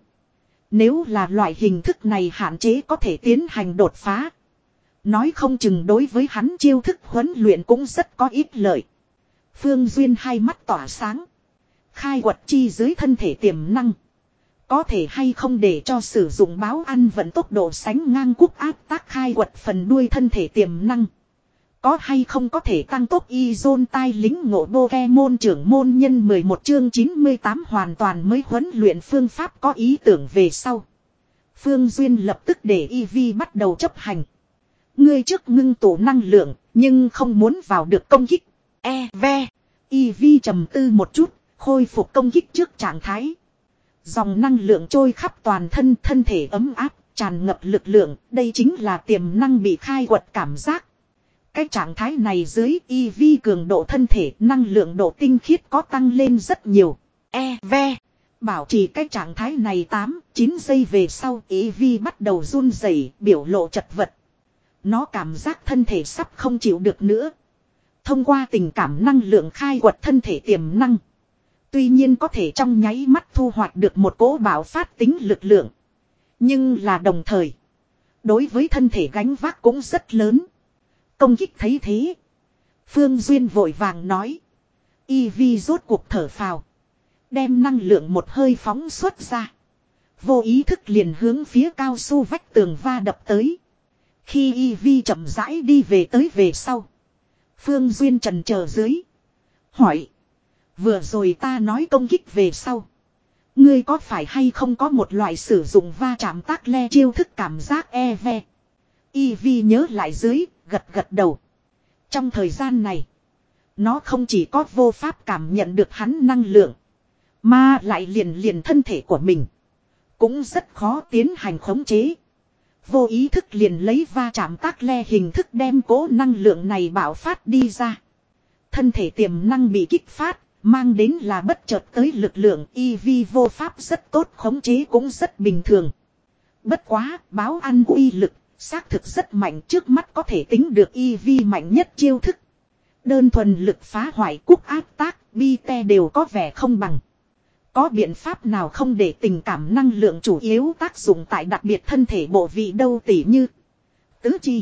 Nếu là loại hình thức này hạn chế có thể tiến hành đột phá. Nói không chừng đối với hắn chiêu thức huấn luyện cũng rất có ít lợi. Phương Duyên hai mắt tỏa sáng. Khai quật chi dưới thân thể tiềm năng. Có thể hay không để cho sử dụng báo ăn vận tốc độ sánh ngang cúc áp tác khai quật phần đuôi thân thể tiềm năng. Có hay không có thể tăng tốc y dôn tai lính ngộ Pokemon trưởng môn nhân mười một chương chín mươi tám hoàn toàn mới huấn luyện phương pháp có ý tưởng về sau. Phương Duyên lập tức để Eevee bắt đầu chấp hành. Ngươi trước ngưng tụ năng lượng, nhưng không muốn vào được công kích. E ve. Eevee trầm tư một chút, khôi phục công kích trước trạng thái. Dòng năng lượng trôi khắp toàn thân, thân thể ấm áp, tràn ngập lực lượng, đây chính là tiềm năng bị khai quật cảm giác. Cái trạng thái này dưới Eevee cường độ thân thể năng lượng độ tinh khiết có tăng lên rất nhiều. E ve. Bảo trì cái trạng thái này tám chín giây về sau Eevee bắt đầu run rẩy, biểu lộ chật vật. Nó cảm giác thân thể sắp không chịu được nữa. Thông qua tình cảm năng lượng khai quật thân thể tiềm năng. Tuy nhiên có thể trong nháy mắt thu hoạch được một cỗ bạo phát tính lực lượng. Nhưng là đồng thời. Đối với thân thể gánh vác cũng rất lớn. Công kích thấy thế. Phương Duyên vội vàng nói. Eevee rốt cuộc thở phào. Đem năng lượng một hơi phóng xuất ra. Vô ý thức liền hướng phía cao su vách tường va đập tới. Khi Eevee chậm rãi đi về tới về sau. Phương Duyên trần chờ dưới. Hỏi. Vừa rồi ta nói công kích về sau. Ngươi có phải hay không có một loại sử dụng va chạm tác le chiêu thức cảm giác e ve. Eevee nhớ lại dưới, gật gật đầu. Trong thời gian này. Nó không chỉ có vô pháp cảm nhận được hắn năng lượng. Mà lại liền liền thân thể của mình. Cũng rất khó tiến hành khống chế. Vô ý thức liền lấy va chạm tác le hình thức đem cố năng lượng này bạo phát đi ra. Thân thể tiềm năng bị kích phát, mang đến là bất chợt tới lực lượng Eevee vô pháp rất tốt khống chế cũng rất bình thường. Bất quá, báo ăn uy lực, Xác thực rất mạnh, trước mắt có thể tính được Eevee mạnh nhất chiêu thức. Đơn thuần lực phá hoại cúc áp tác, bi te đều có vẻ không bằng. Có biện pháp nào không để tình cảm năng lượng chủ yếu tác dụng tại đặc biệt thân thể bộ vị đâu, tỉ như tứ chi,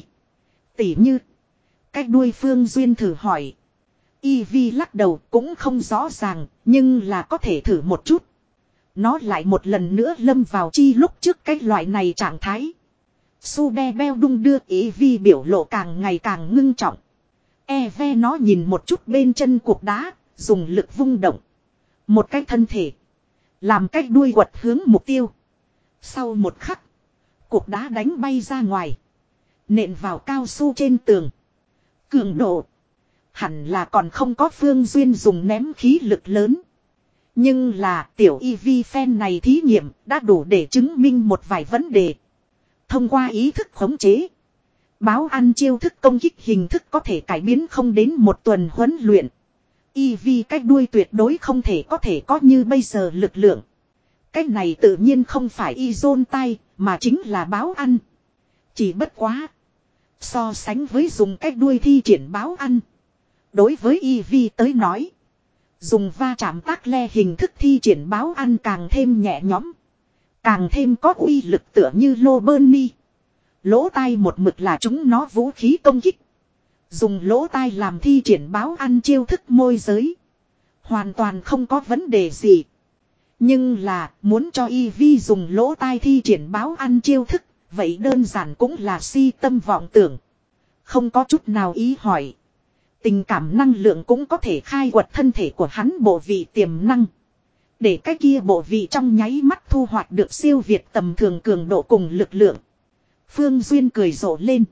tỉ như cách đuôi. Phương Duyên thử hỏi. Eevee lắc đầu, cũng không rõ ràng, nhưng là có thể thử một chút. Nó lại một lần nữa lâm vào chi lúc trước cái loại này trạng thái. Su đe beo đung đưa, Eevee biểu lộ càng ngày càng ngưng trọng. Eve nó nhìn một chút bên chân cục đá, dùng lực vung động. Một cái thân thể, làm cách đuôi quật hướng mục tiêu. Sau một khắc, cục đá đánh bay ra ngoài, nện vào cao su trên tường. Cường độ hẳn là còn không có Phương Duyên dùng ném khí lực lớn. Nhưng là tiểu Eevee fan này thí nghiệm đã đủ để chứng minh một vài vấn đề. Thông qua ý thức khống chế, báo ăn chiêu thức công kích hình thức có thể cải biến không đến một tuần huấn luyện. Eevee cách đuôi tuyệt đối không thể có thể có như bây giờ lực lượng. Cách này tự nhiên không phải Izon tay, mà chính là báo ăn. Chỉ bất quá, so sánh với dùng cách đuôi thi triển báo ăn, đối với Eevee tới nói, dùng va chạm tác le hình thức thi triển báo ăn càng thêm nhẹ nhõm, càng thêm có uy lực, tựa như lô Bernie. Lỗ tai một mực là chúng nó vũ khí công kích. Dùng lỗ tai làm thi triển báo ăn chiêu thức môi giới, hoàn toàn không có vấn đề gì. Nhưng là muốn cho Eevee dùng lỗ tai thi triển báo ăn chiêu thức, vậy đơn giản cũng là si tâm vọng tưởng. Không có chút nào ý hỏi. Tình cảm năng lượng cũng có thể khai quật thân thể của hắn bộ vị tiềm năng. Để cái kia bộ vị trong nháy mắt thu hoạch được siêu việt tầm thường cường độ cùng lực lượng. Phương Duyên cười rộ lên.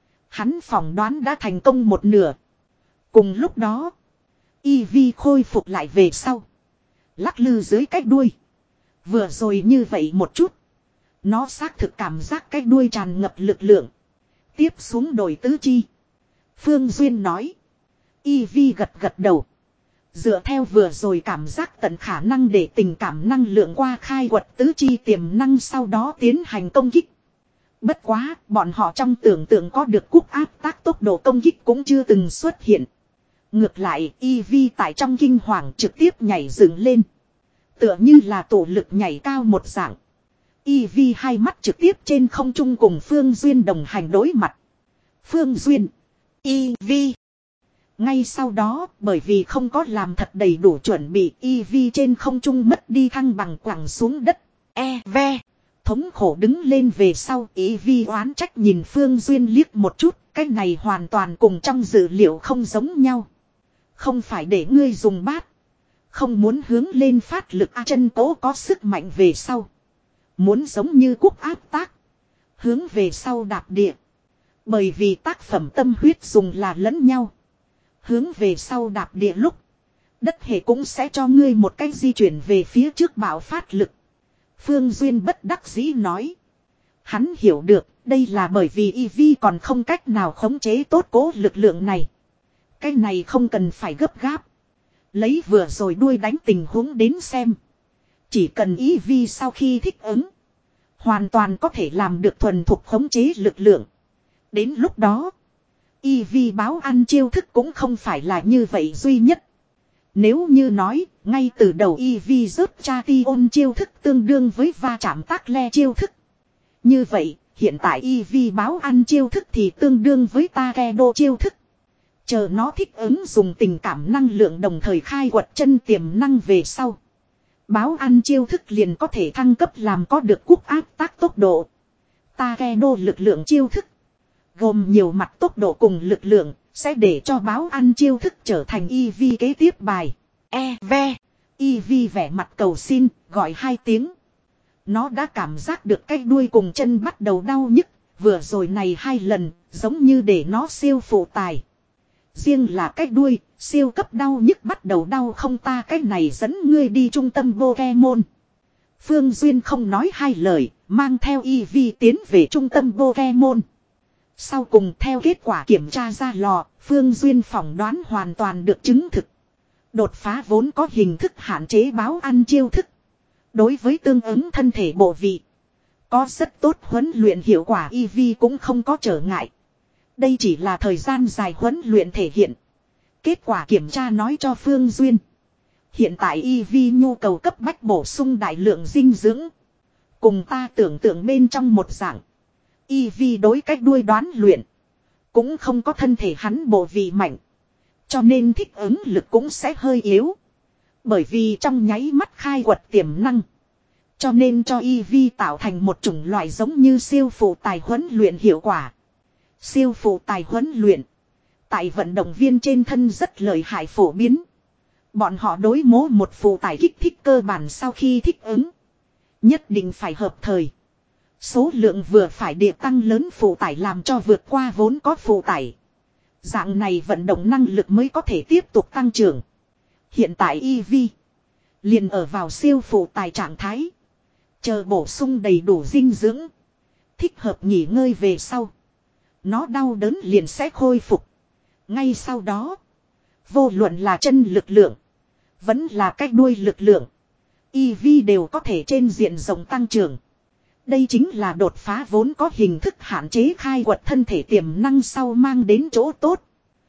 Hắn phỏng đoán đã thành công một nửa. Cùng lúc đó, Eevee khôi phục lại về sau, lắc lư dưới cách đuôi. Vừa rồi như vậy một chút, nó xác thực cảm giác cái đuôi tràn ngập lực lượng. Tiếp xuống đổi tứ chi. Phương Duyên nói. Eevee gật gật đầu. Dựa theo vừa rồi cảm giác tận khả năng để tình cảm năng lượng qua khai quật tứ chi tiềm năng, sau đó tiến hành công kích. Bất quá, bọn họ trong tưởng tượng có được cúc áp tác tốc độ công kích cũng chưa từng xuất hiện. Ngược lại, Eevee tại trong kinh hoàng trực tiếp nhảy dựng lên. Tựa như là tổ lực nhảy cao một dạng. Eevee hai mắt trực tiếp trên không trung cùng Phương Duyên đồng hành đối mặt. Phương Duyên, Eevee. Ngay sau đó, bởi vì không có làm thật đầy đủ chuẩn bị, Eevee trên không trung mất đi thăng bằng quẳng xuống đất. E ve. Thống khổ đứng lên về sau, Eevee oán trách nhìn Phương Duyên liếc một chút, cái này hoàn toàn cùng trong dữ liệu không giống nhau. Không phải để ngươi dùng bát, không muốn hướng lên phát lực, a chân cố có sức mạnh về sau. Muốn giống như cúc áp tác, hướng về sau đạp địa. Bởi vì tác phẩm tâm huyết dùng là lẫn nhau. Hướng về sau đạp địa lúc, đất hệ cũng sẽ cho ngươi một cách di chuyển về phía trước bạo phát lực. Phương Duyên bất đắc dĩ nói. Hắn hiểu được, đây là bởi vì Eevee còn không cách nào khống chế tốt cố lực lượng này. Cái này không cần phải gấp gáp. Lấy vừa rồi đuôi đánh tình huống đến xem. Chỉ cần Eevee sau khi thích ứng, hoàn toàn có thể làm được thuần thục khống chế lực lượng. Đến lúc đó, Eevee báo ăn chiêu thức cũng không phải là như vậy duy nhất. Nếu như nói, ngay từ đầu Eevee rớt Chation chiêu thức tương đương với va chạm tác le chiêu thức. Như vậy, hiện tại Eevee báo ăn chiêu thức thì tương đương với Takedo chiêu thức. Chờ nó thích ứng dùng tình cảm năng lượng đồng thời khai quật chân tiềm năng về sau. Báo ăn chiêu thức liền có thể thăng cấp làm có được cúc áp tác tốc độ. Takedo lực lượng chiêu thức, gồm nhiều mặt tốc độ cùng lực lượng, sẽ để cho báo ăn chiêu thức trở thành Eevee kế tiếp bài. E ve. Eevee vẻ mặt cầu xin, gọi hai tiếng. Nó đã cảm giác được cái đuôi cùng chân bắt đầu đau nhức, vừa rồi này hai lần, giống như để nó siêu phụ tài. Riêng là cái đuôi, siêu cấp đau nhức bắt đầu đau không, ta cái này dẫn ngươi đi trung tâm Pokemon. Phương Duyên không nói hai lời, mang theo Eevee tiến về trung tâm Pokemon. Sau cùng theo kết quả kiểm tra ra lò, Phương Duyên phỏng đoán hoàn toàn được chứng thực. Đột phá vốn có hình thức hạn chế báo ăn chiêu thức. Đối với tương ứng thân thể bộ vị, Có rất tốt huấn luyện hiệu quả e vê cũng không có trở ngại. Đây chỉ là thời gian dài huấn luyện thể hiện. Kết quả kiểm tra nói cho Phương Duyên. Hiện tại e vê nhu cầu cấp bách bổ sung đại lượng dinh dưỡng. Cùng ta tưởng tượng bên trong một dạng. e vê đối cách đuôi đoán luyện. Cũng không có thân thể hắn bộ vị mạnh. Cho nên thích ứng lực cũng sẽ hơi yếu. Bởi vì trong nháy mắt khai quật tiềm năng. Cho nên cho e vê tạo thành một chủng loại giống như siêu phụ tài huấn luyện hiệu quả. Siêu phụ tài huấn luyện. Tại vận động viên trên thân rất lợi hại phổ biến. Bọn họ đối mố một phụ tải kích thích cơ bản sau khi thích ứng. Nhất định phải hợp thời. Số lượng vừa phải địa tăng lớn phụ tải làm cho vượt qua vốn có phụ tải. Dạng này vận động năng lực mới có thể tiếp tục tăng trưởng. Hiện tại e vê liền ở vào siêu phụ tải trạng thái. Chờ bổ sung đầy đủ dinh dưỡng. Thích hợp nghỉ ngơi về sau. Nó đau đớn liền sẽ khôi phục. Ngay sau đó. Vô luận là chân lực lượng. Vẫn là cách đuôi lực lượng. e vê đều có thể trên diện rộng tăng trưởng. Đây chính là đột phá vốn có hình thức hạn chế khai quật thân thể tiềm năng sau mang đến chỗ tốt.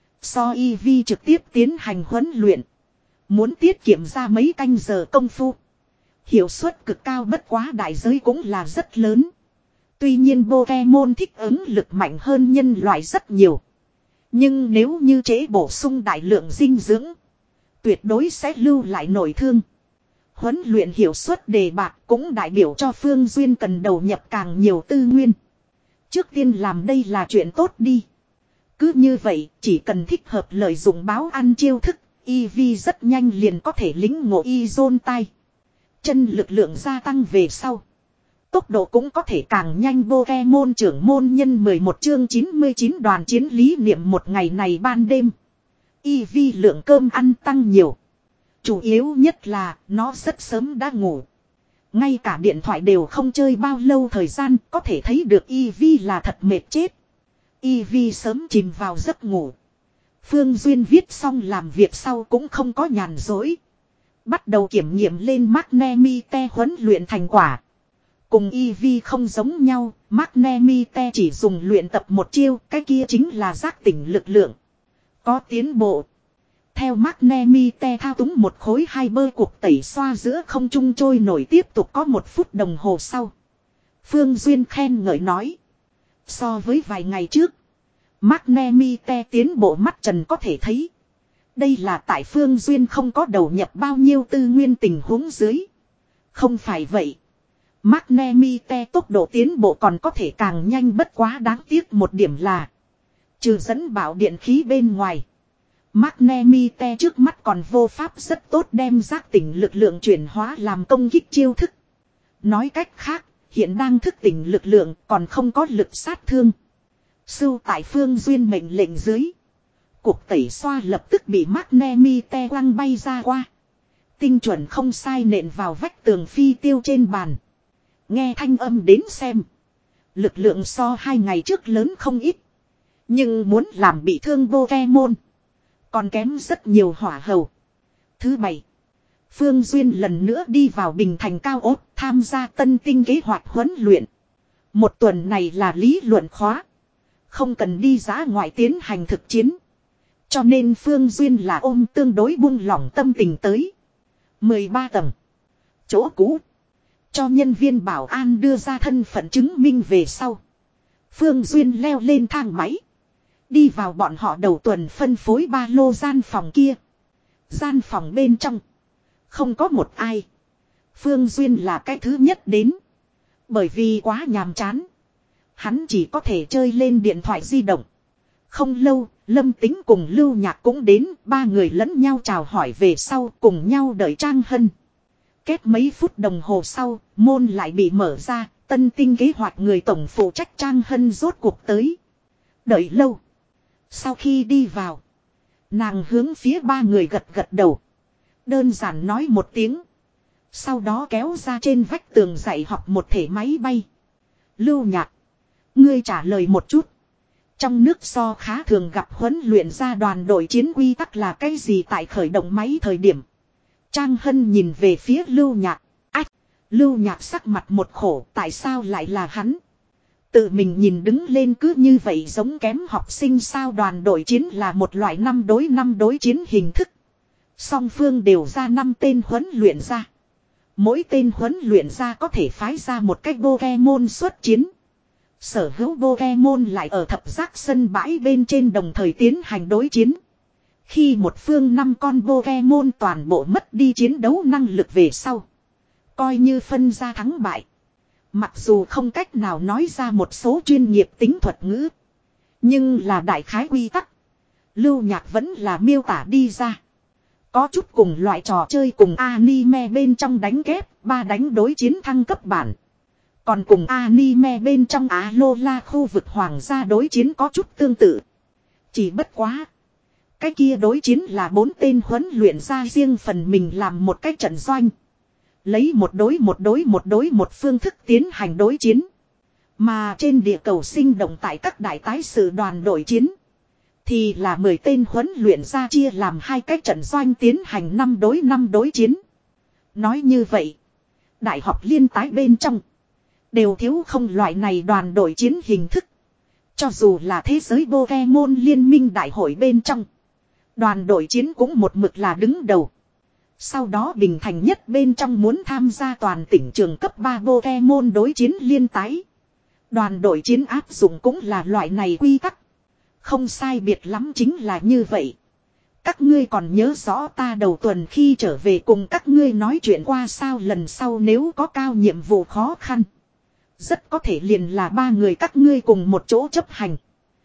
So e vê trực tiếp tiến hành huấn luyện. Muốn tiết kiệm ra mấy canh giờ công phu. Hiệu suất cực cao bất quá đại giới cũng là rất lớn. Tuy nhiên Pokemon thích ứng lực mạnh hơn nhân loại rất nhiều. Nhưng nếu như chế bổ sung đại lượng dinh dưỡng. Tuyệt đối sẽ lưu lại nội thương. Huấn luyện hiệu suất đề bạc cũng đại biểu cho Phương Duyên cần đầu nhập càng nhiều tư nguyên. Trước tiên làm đây là chuyện tốt đi. Cứ như vậy, chỉ cần thích hợp lợi dụng báo ăn chiêu thức, e vê rất nhanh liền có thể lính ngộ y zone tai. Chân lực lượng gia tăng về sau. Tốc độ cũng có thể càng nhanh. Pokemon trưởng môn nhân mười một chương chín mươi chín đoàn chiến lý niệm một ngày này ban đêm. e vê lượng cơm ăn tăng nhiều. Chủ yếu nhất là nó rất sớm đã ngủ. Ngay cả điện thoại đều không chơi bao lâu thời gian có thể thấy được e vê là thật mệt chết. e vê sớm chìm vào giấc ngủ. Phương Duyên viết xong làm việc sau cũng không có nhàn dối. Bắt đầu kiểm nghiệm lên Magnemite huấn luyện thành quả. Cùng e vê không giống nhau, Magnemite chỉ dùng luyện tập một chiêu, cái kia chính là giác tỉnh lực lượng. Có tiến bộ. Theo Magnemite thao túng một khối hai bơ cuộc tẩy xoa giữa không trung trôi nổi tiếp tục có một phút đồng hồ sau. Phương Duyên khen ngợi nói. So với vài ngày trước, Magnemite tiến bộ mắt trần có thể thấy. Đây là tại Phương Duyên không có đầu nhập bao nhiêu tư nguyên tình huống dưới. Không phải vậy. Magnemite tốc độ tiến bộ còn có thể càng nhanh bất quá đáng tiếc một điểm là. Trừ dẫn bảo điện khí bên ngoài. Magnemite trước mắt còn vô pháp rất tốt đem giác tỉnh lực lượng chuyển hóa làm công kích chiêu thức. Nói cách khác, hiện đang thức tỉnh lực lượng còn không có lực sát thương. Sưu tại Phương Duyên mệnh lệnh dưới. Cuộc tẩy xoa lập tức bị Magnemite quăng bay ra qua. Tinh chuẩn không sai nện vào vách tường phi tiêu trên bàn. Nghe thanh âm đến xem. Lực lượng so hai ngày trước lớn không ít. Nhưng muốn làm bị thương Pokemon. Còn kém rất nhiều hỏa hầu. Thứ bảy. Phương Duyên lần nữa đi vào Bình Thành Cao Ốt tham gia tân tinh kế hoạch huấn luyện. Một tuần này là lý luận khóa. Không cần đi ra ngoại tiến hành thực chiến. Cho nên Phương Duyên là ôm tương đối buông lỏng tâm tình tới. mười ba tầng. Chỗ cũ. Cho nhân viên bảo an đưa ra thân phận chứng minh về sau. Phương Duyên leo lên thang máy. Đi vào bọn họ đầu tuần phân phối ba lô gian phòng kia. Gian phòng bên trong. Không có một ai. Phương Duyên là cái thứ nhất đến. Bởi vì quá nhàm chán. Hắn chỉ có thể chơi lên điện thoại di động. Không lâu, Lâm Tính cùng Lưu Nhạc cũng đến. Ba người lẫn nhau chào hỏi về sau cùng nhau đợi Trang Hân. Kết mấy phút đồng hồ sau, môn lại bị mở ra. Tân tinh kế hoạch người tổng phụ trách Trang Hân rốt cuộc tới. Đợi lâu. Sau khi đi vào, nàng hướng phía ba người gật gật đầu. Đơn giản nói một tiếng. Sau đó kéo ra trên vách tường dạy học một thể máy bay. Lưu Nhạc, ngươi trả lời một chút. Trong nước so khá thường gặp huấn luyện ra đoàn đội chiến quy tắc là cái gì tại khởi động máy thời điểm. Trang Hân nhìn về phía Lưu Nhạc. Ách, Lưu Nhạc sắc mặt một khổ, tại sao lại là hắn? Tự mình nhìn đứng lên cứ như vậy giống kém học sinh sao? Đoàn đội chiến là một loại năm đối năm đối chiến hình thức. Song phương đều ra năm tên huấn luyện ra. Mỗi tên huấn luyện ra có thể phái ra một cách Pokemon xuất chiến. Sở hữu Pokemon lại ở thập giác sân bãi bên trên đồng thời tiến hành đối chiến. Khi một phương năm con Pokemon toàn bộ mất đi chiến đấu năng lực về sau, coi như phân ra thắng bại. Mặc dù không cách nào nói ra một số chuyên nghiệp tính thuật ngữ, nhưng là đại khái quy tắc, Lưu Nhạc vẫn là miêu tả đi ra. Có chút cùng loại trò chơi cùng anime bên trong đánh kép, ba đánh đối chiến thăng cấp bản. Còn cùng anime bên trong Alola khu vực hoàng gia đối chiến có chút tương tự. Chỉ bất quá. Cái kia đối chiến là bốn tên huấn luyện ra riêng phần mình làm một cái trận doanh. Lấy một đối một đối một đối một phương thức tiến hành đối chiến. Mà trên địa cầu sinh động tại các đại tái sự đoàn đội chiến. Thì là mười tên huấn luyện ra chia làm hai cái trận doanh tiến hành năm đối năm đối chiến. Nói như vậy. Đại học liên tái bên trong. Đều thiếu không loại này đoàn đội chiến hình thức. Cho dù là thế giới Pokemon liên minh đại hội bên trong. Đoàn đội chiến cũng một mực là đứng đầu. Sau đó Bình Thành nhất bên trong muốn tham gia toàn tỉnh trường cấp ba Pokemon đối chiến liên tái. Đoàn đội chiến áp dụng cũng là loại này quy tắc. Không sai biệt lắm chính là như vậy. Các ngươi còn nhớ rõ ta đầu tuần khi trở về cùng các ngươi nói chuyện qua sao? Lần sau nếu có cao nhiệm vụ khó khăn, rất có thể liền là ba người các ngươi cùng một chỗ chấp hành.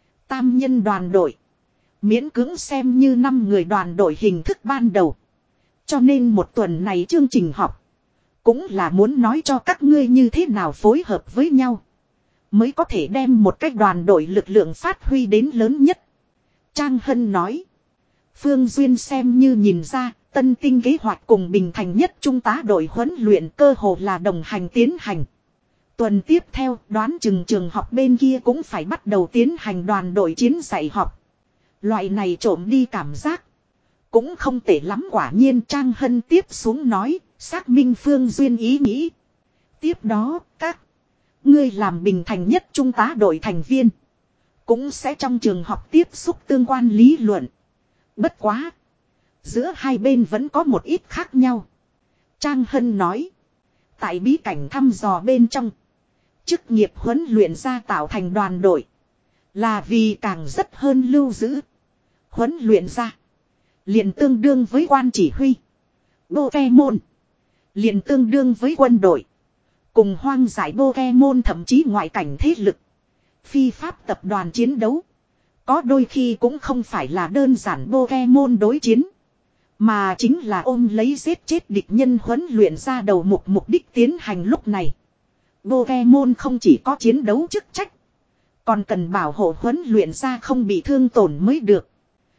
Tam nhân đoàn đội. Miễn cưỡng xem như năm người đoàn đội hình thức ban đầu. Cho nên một tuần này chương trình học cũng là muốn nói cho các ngươi như thế nào phối hợp với nhau, mới có thể đem một cách đoàn đội lực lượng phát huy đến lớn nhất. Trang Hân nói. Phương Duyên xem như nhìn ra, tân tinh kế hoạch cùng Bình Thành nhất trung tá đội huấn luyện cơ hồ là đồng hành tiến hành. Tuần tiếp theo đoán chừng trường học bên kia cũng phải bắt đầu tiến hành đoàn đội chiến dạy học. Loại này trộm đi cảm giác cũng không tệ lắm. Quả nhiên Trang Hân tiếp xuống nói, xác minh Phương Duyên ý nghĩ. Tiếp đó, các ngươi làm Bình Thành nhất trung tá đội thành viên cũng sẽ trong trường học tiếp xúc tương quan lý luận. Bất quá, giữa hai bên vẫn có một ít khác nhau. Trang Hân nói, tại bí cảnh thăm dò bên trong, chức nghiệp huấn luyện ra tạo thành đoàn đội là vì càng rất hơn lưu giữ. Huấn luyện ra liền tương đương với quan chỉ huy. Pokemon liền tương đương với quân đội. Cùng hoang dại Pokemon thậm chí ngoại cảnh thế lực, phi pháp tập đoàn chiến đấu. Có đôi khi cũng không phải là đơn giản Pokemon đối chiến, mà chính là ôm lấy giết chết địch nhân huấn luyện ra đầu mục mục đích tiến hành. Lúc này Pokemon không chỉ có chiến đấu chức trách, còn cần bảo hộ huấn luyện ra không bị thương tổn mới được.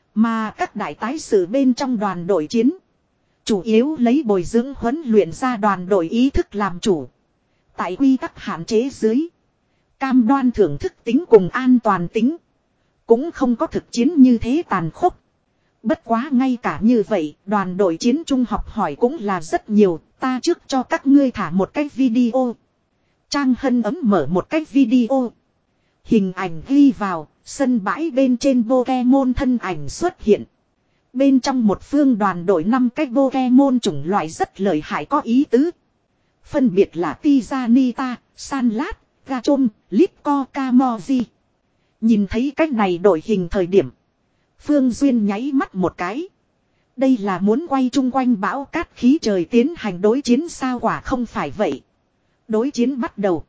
Mà các đại tái sự bên trong đoàn đội chiến, chủ yếu lấy bồi dưỡng huấn luyện ra đoàn đội ý thức làm chủ. Tại quy tắc hạn chế dưới, cam đoan thưởng thức tính cùng an toàn tính, cũng không có thực chiến như thế tàn khốc. Bất quá ngay cả như vậy, đoàn đội chiến trung học hỏi cũng là rất nhiều. Ta trước cho các ngươi thả một cái video. Trang Hân ấm mở một cái video. Hình ảnh ghi vào, sân bãi bên trên Pokemon thân ảnh xuất hiện. Bên trong một phương đoàn đội năm cái Pokemon chủng loại rất lợi hại có ý tứ. Phân biệt là Tizanita, Sanlat, Gachom, Litco, Camoji. Nhìn thấy cách này đội hình thời điểm, Phương Duyên nháy mắt một cái. Đây là muốn quay chung quanh bão cát khí trời tiến hành đối chiến sao? Quả không phải vậy. Đối chiến bắt đầu,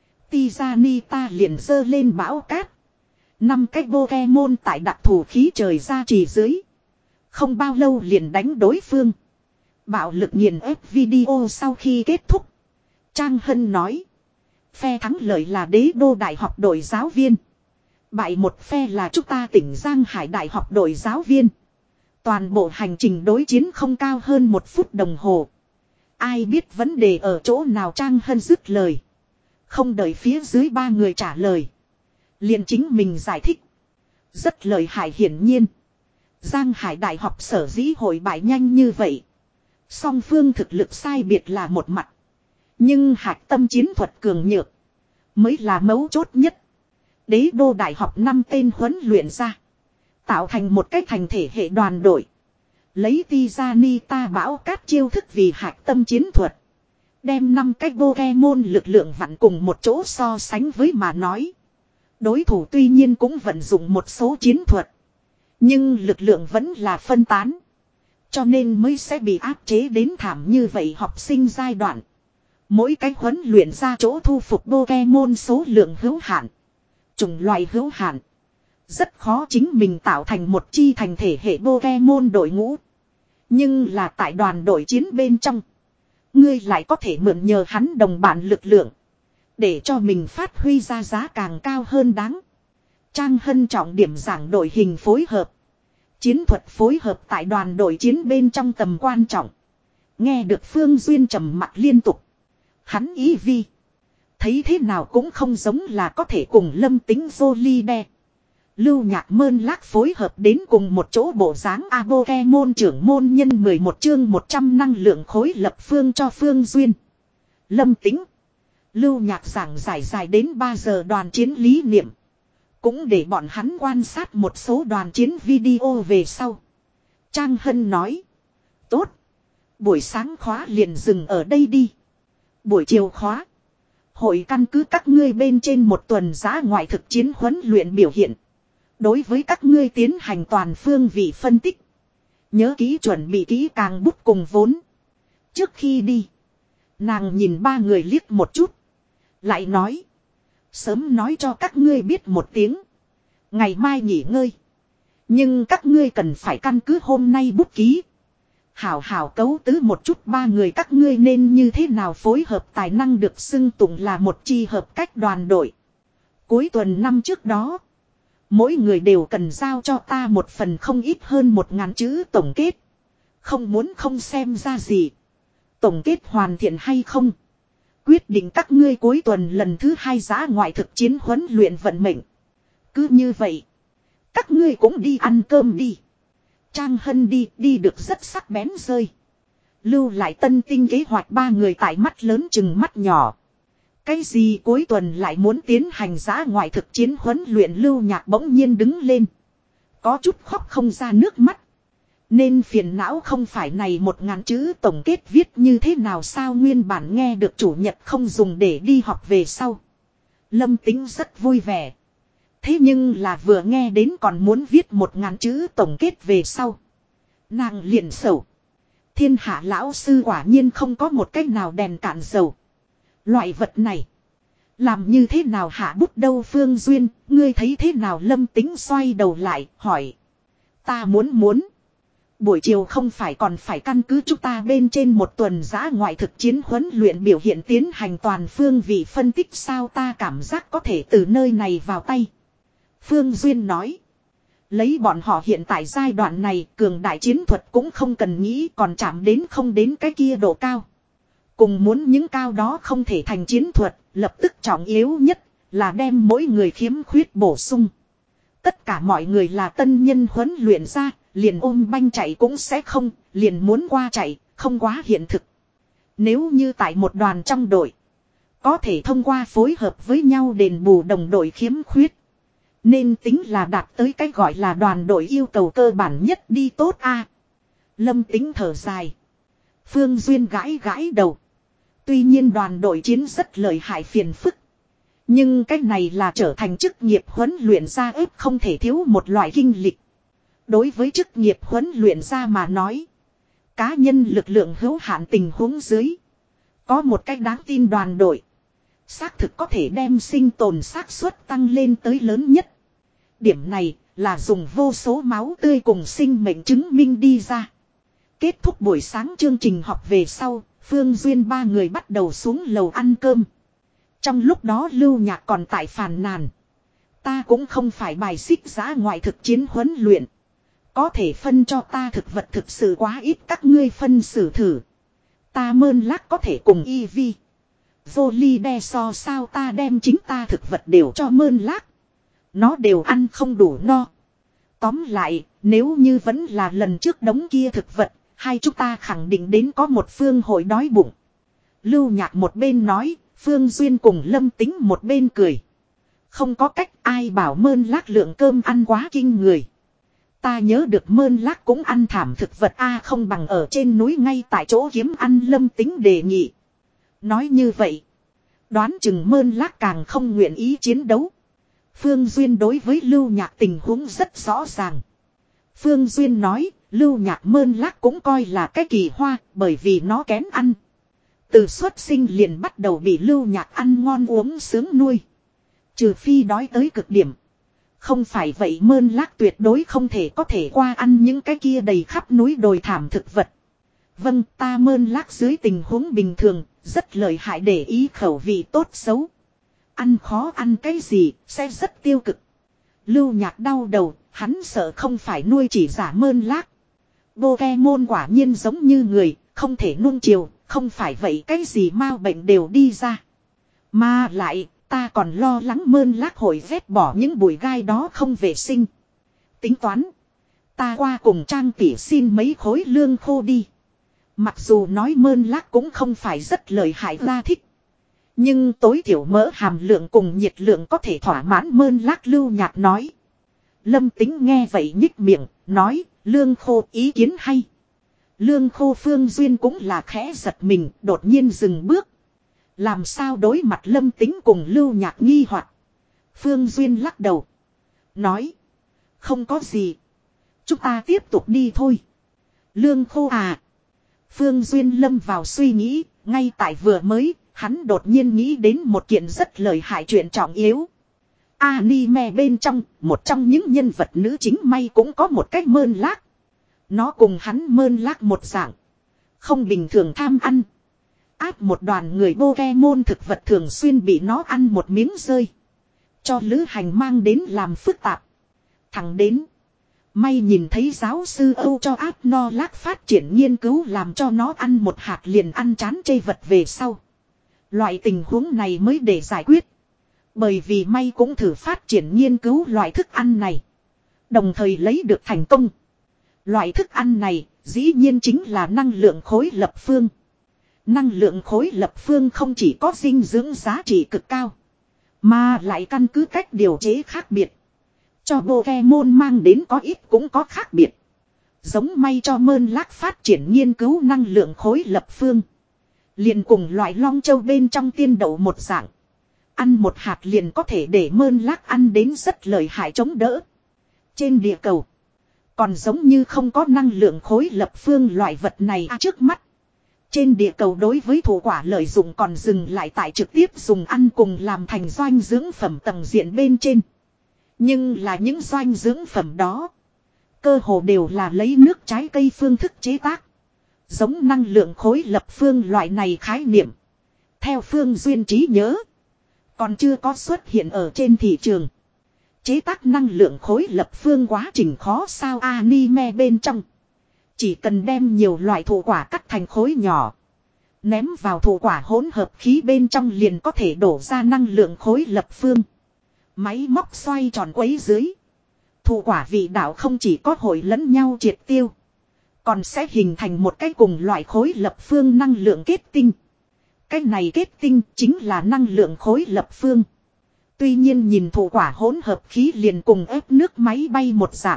Tizanita liền dơ lên bão cát. Năm cái Pokemon tại đặc thù khí trời ra chỉ dưới, không bao lâu liền đánh đối phương. Bạo lực nghiền ép video sau khi kết thúc, Trang Hân nói, phe thắng lợi là Đế Đô Đại học đội giáo viên, bại một phe là chúng ta tỉnh Giang Hải Đại học đội giáo viên. Toàn bộ hành trình đối chiến không cao hơn một phút đồng hồ. Ai biết vấn đề ở chỗ nào? Trang Hân dứt lời, không đợi phía dưới ba người trả lời, liền chính mình giải thích. Rất lợi hại. Hiển nhiên Giang Hải Đại học sở dĩ hội bại nhanh như vậy, song phương thực lực sai biệt là một mặt. Nhưng hạch tâm chiến thuật cường nhược mới là mấu chốt nhất. Đế đô đại học năm tên huấn luyện ra, tạo thành một cái thành thể hệ đoàn đội. Lấy Tizanita bão cát chiêu thức vì hạch tâm chiến thuật. Đem năm cái Pokemon lực lượng vặn cùng một chỗ so sánh với mà nói. Đối thủ tuy nhiên cũng vận dụng một số chiến thuật. Nhưng lực lượng vẫn là phân tán. Cho nên mới sẽ bị áp chế đến thảm như vậy học sinh giai đoạn. Mỗi cái huấn luyện ra chỗ thu phục Pokemon số lượng hữu hạn. Chủng loại hữu hạn. Rất khó chính mình tạo thành một chi thành thể hệ Pokemon đội ngũ. Nhưng là tại đoàn đội chiến bên trong. Ngươi lại có thể mượn nhờ hắn đồng bạn lực lượng. Để cho mình phát huy ra giá càng cao hơn đáng. Trang Hân trọng điểm giảng đội hình phối hợp. Chiến thuật phối hợp tại đoàn đội chiến bên trong tầm quan trọng. Nghe được Phương Duyên trầm mặt liên tục. Hắn ý vi. Thấy thế nào cũng không giống là có thể cùng Lâm Tính Jolide. Lưu Nhạc Mơn Lác phối hợp đến cùng một chỗ bộ dáng A Pokemon trưởng môn nhân mười một chương một trăm năng lượng khối lập phương cho Phương Duyên. Lâm Tính. Lưu Nhạc giảng giải dài đến ba giờ đoàn chiến lý niệm. Cũng để bọn hắn quan sát một số đoàn chiến video về sau. Trang Hân nói. Tốt. Buổi sáng khóa liền dừng ở đây đi. Buổi chiều khóa. Hội căn cứ các ngươi bên trên một tuần giá ngoại thực chiến huấn luyện biểu hiện. Đối với các ngươi tiến hành toàn phương vị phân tích. Nhớ kỹ chuẩn bị kỹ càng bút cùng vốn. Trước khi đi. Nàng nhìn ba người liếc một chút. Lại nói. Sớm nói cho các ngươi biết một tiếng. Ngày mai nghỉ ngơi. Nhưng các ngươi cần phải căn cứ hôm nay bút ký. Hảo hảo cấu tứ một chút ba người các ngươi nên như thế nào phối hợp tài năng được xưng tụng là một chi hợp cách đoàn đội. Cuối tuần năm trước đó. Mỗi người đều cần giao cho ta một phần không ít hơn một ngàn chữ tổng kết. Không muốn không xem ra gì. Tổng kết hoàn thiện hay không. Quyết định các ngươi cuối tuần lần thứ hai giá ngoại thực chiến huấn luyện vận mệnh. Cứ như vậy. Các ngươi cũng đi ăn cơm đi. Trang Hân đi, đi được rất sắc bén rơi. Lưu lại tân tinh kế hoạch ba người tại mắt lớn chừng mắt nhỏ. Cái gì cuối tuần lại muốn tiến hành giá ngoại thực chiến huấn luyện Lưu Nhạc bỗng nhiên đứng lên. Có chút khóc không ra nước mắt. Nên phiền não không phải này một ngàn chữ tổng kết viết như thế nào sao nguyên bản nghe được chủ nhật không dùng để đi học về sau. Lâm Tính rất vui vẻ. Thế nhưng là vừa nghe đến còn muốn viết một ngàn chữ tổng kết về sau. Nàng liền sầu. Thiên hạ lão sư quả nhiên không có một cách nào đèn cạn dầu. Loại vật này. Làm như thế nào hạ bút đâu Phương Duyên. Ngươi thấy thế nào Lâm Tính xoay đầu lại hỏi. Ta muốn muốn. Buổi chiều không phải còn phải căn cứ chúng ta bên trên một tuần giã ngoại thực chiến huấn luyện biểu hiện tiến hành toàn phương vị phân tích sao ta cảm giác có thể từ nơi này vào tay. Phương Duyên nói. Lấy bọn họ hiện tại giai đoạn này cường đại chiến thuật cũng không cần nghĩ còn chạm đến không đến cái kia độ cao. Cùng muốn những cao đó không thể thành chiến thuật, lập tức trọng yếu nhất là đem mỗi người khiếm khuyết bổ sung. Tất cả mọi người là tân nhân huấn luyện ra, liền ôm banh chạy cũng sẽ không, liền muốn qua chạy, không quá hiện thực. Nếu như tại một đoàn trong đội, có thể thông qua phối hợp với nhau đền bù đồng đội khiếm khuyết. Nên tính là đạt tới cái gọi là đoàn đội yêu cầu cơ bản nhất đi tốt a. À, Lâm Tính thở dài. Phương Duyên gãi gãi đầu. Tuy nhiên đoàn đội chiến rất lợi hại phiền phức. Nhưng cái này là trở thành chức nghiệp huấn luyện ra ếp không thể thiếu một loại kinh lịch. Đối với chức nghiệp huấn luyện ra mà nói. Cá nhân lực lượng hữu hạn tình huống dưới. Có một cách đáng tin đoàn đội. Xác thực có thể đem sinh tồn xác suất tăng lên tới lớn nhất. Điểm này là dùng vô số máu tươi cùng sinh mệnh chứng minh đi ra. Kết thúc buổi sáng chương trình học về sau, Phương Duyên ba người bắt đầu xuống lầu ăn cơm. Trong lúc đó Lưu Nhạc còn tại phàn nàn. Ta cũng không phải bài xích giá ngoại thực chiến huấn luyện. Có thể phân cho ta thực vật thực sự quá ít các ngươi phân xử thử. Ta Mơn Lác có thể cùng y vi. Jolide so sao ta đem chính ta thực vật đều cho Mơn Lác. Nó đều ăn không đủ no. Tóm lại, nếu như vẫn là lần trước đống kia thực vật, hai chúng ta khẳng định đến có một phương hội đói bụng. Lưu Nhạc một bên nói, Phương Duyên cùng Lâm Tính một bên cười. Không có cách, ai bảo Mơn Lác lượng cơm ăn quá kinh người. Ta nhớ được Mơn Lác cũng ăn thảm thực vật a, không bằng ở trên núi ngay tại chỗ kiếm ăn, Lâm Tính đề nghị. Nói như vậy, đoán chừng Mơn Lác càng không nguyện ý chiến đấu. Phương Duyên đối với Lưu Nhạc tình huống rất rõ ràng. Phương Duyên nói, Lưu Nhạc Mơn Lác cũng coi là cái kỳ hoa, bởi vì nó kén ăn. Từ xuất sinh liền bắt đầu bị Lưu Nhạc ăn ngon uống sướng nuôi. Trừ phi đói tới cực điểm. Không phải vậy Mơn Lác tuyệt đối không thể có thể qua ăn những cái kia đầy khắp núi đồi thảm thực vật. Vâng, ta Mơn Lác dưới tình huống bình thường, rất lợi hại để ý khẩu vị tốt xấu. Ăn khó ăn cái gì, sẽ rất tiêu cực. Lưu Nhạc đau đầu, hắn sợ không phải nuôi chỉ giả Mơn Lác. Pokemon quả nhiên giống như người, không thể nuông chiều, không phải vậy cái gì mau bệnh đều đi ra. Mà lại, ta còn lo lắng Mơn Lác hội vét bỏ những bụi gai đó không vệ sinh. Tính toán, ta qua cùng Trang tỷ xin mấy khối lương khô đi. Mặc dù nói Mơn Lác cũng không phải rất lợi hại ra thích. Nhưng tối thiểu mỡ hàm lượng cùng nhiệt lượng có thể thỏa mãn Mơn Lác. Lưu Nhạc nói. Lâm Tính nghe vậy nhích miệng, nói, lương khô ý kiến hay. Lương khô Phương Duyên cũng là khẽ giật mình, đột nhiên dừng bước. Làm sao đối mặt Lâm Tính cùng Lưu Nhạc nghi hoặc. Phương Duyên lắc đầu. Nói, không có gì. Chúng ta tiếp tục đi thôi. Lương khô à. Phương Duyên lâm vào suy nghĩ, ngay tại vừa mới, hắn đột nhiên nghĩ đến một kiện rất lợi hại chuyện trọng yếu. Anime bên trong, một trong những nhân vật nữ chính may cũng có một cái Mơn Lác. Nó cùng hắn Mơn Lác một dạng. Không bình thường tham ăn. Áp một đoàn người Pokemon thực vật thường xuyên bị nó ăn một miếng rơi. Cho lữ hành mang đến làm phức tạp. Thẳng đến. May nhìn thấy giáo sư Âu cho áp no lác phát triển nghiên cứu làm cho nó ăn một hạt liền ăn chán chê vật về sau. Loại tình huống này mới để giải quyết. Bởi vì may cũng thử phát triển nghiên cứu loại thức ăn này. Đồng thời lấy được thành công. Loại thức ăn này dĩ nhiên chính là năng lượng khối lập phương. Năng lượng khối lập phương không chỉ có dinh dưỡng giá trị cực cao. Mà lại căn cứ cách điều chế khác biệt. Cho Pokemon mang đến có ít cũng có khác biệt. Giống may cho Mơn Lác phát triển nghiên cứu năng lượng khối lập phương. Liền cùng loại long châu bên trong tiên đậu một dạng. Ăn một hạt liền có thể để Mơn Lác ăn đến rất lợi hại chống đỡ. Trên địa cầu. Còn giống như không có năng lượng khối lập phương loại vật này à, trước mắt. Trên địa cầu đối với thủ quả lợi dụng còn dừng lại tại trực tiếp dùng ăn cùng làm thành doanh dưỡng phẩm tầng diện bên trên. Nhưng là những doanh dưỡng phẩm đó. Cơ hồ đều là lấy nước trái cây phương thức chế tác. Giống năng lượng khối lập phương loại này khái niệm. Theo Phương Duyên trí nhớ. Còn chưa có xuất hiện ở trên thị trường. Chế tác năng lượng khối lập phương quá trình khó sao anime bên trong. Chỉ cần đem nhiều loại thụ quả cắt thành khối nhỏ. Ném vào thụ quả hỗn hợp khí bên trong liền có thể đổ ra năng lượng khối lập phương. Máy móc xoay tròn quấy dưới. Thụ quả vị đạo không chỉ có hội lẫn nhau triệt tiêu. Còn sẽ hình thành một cái cùng loại khối lập phương năng lượng kết tinh. Cái này kết tinh chính là năng lượng khối lập phương. Tuy nhiên nhìn thụ quả hỗn hợp khí liền cùng ép nước máy bay một dạng.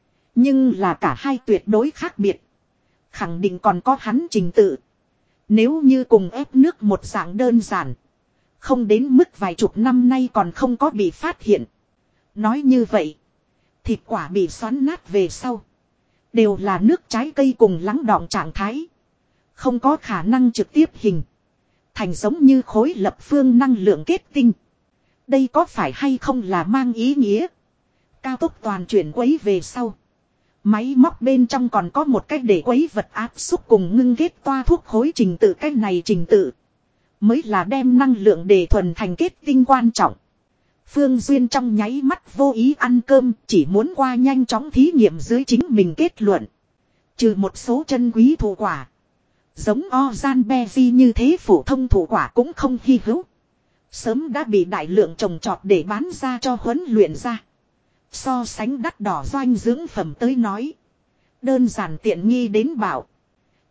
Nhưng là cả hai tuyệt đối khác biệt. Khẳng định còn có hắn trình tự. Nếu như cùng ép nước một dạng đơn giản. Không đến mức vài chục năm nay còn không có bị phát hiện. Nói như vậy. Thịt quả bị xoắn nát về sau. Đều là nước trái cây cùng lắng đọng trạng thái. Không có khả năng trực tiếp hình. Thành giống như khối lập phương năng lượng kết tinh. Đây có phải hay không là mang ý nghĩa. Cao tốc toàn chuyển quấy về sau. Máy móc bên trong còn có một cách để quấy vật áp xúc cùng ngưng kết toa thuốc khối trình tự. Cách này trình tự. Mới là đem năng lượng để thuần thành kết tinh quan trọng. Phương Duyên trong nháy mắt vô ý ăn cơm. Chỉ muốn qua nhanh chóng thí nghiệm dưới chính mình kết luận. Trừ một số chân quý thụ quả. Giống Ozanbevi như thế phổ thông thụ quả cũng không hy hữu. Sớm đã bị đại lượng trồng trọt để bán ra cho huấn luyện ra. So sánh đắt đỏ doanh dưỡng phẩm tới nói. Đơn giản tiện nghi đến bảo.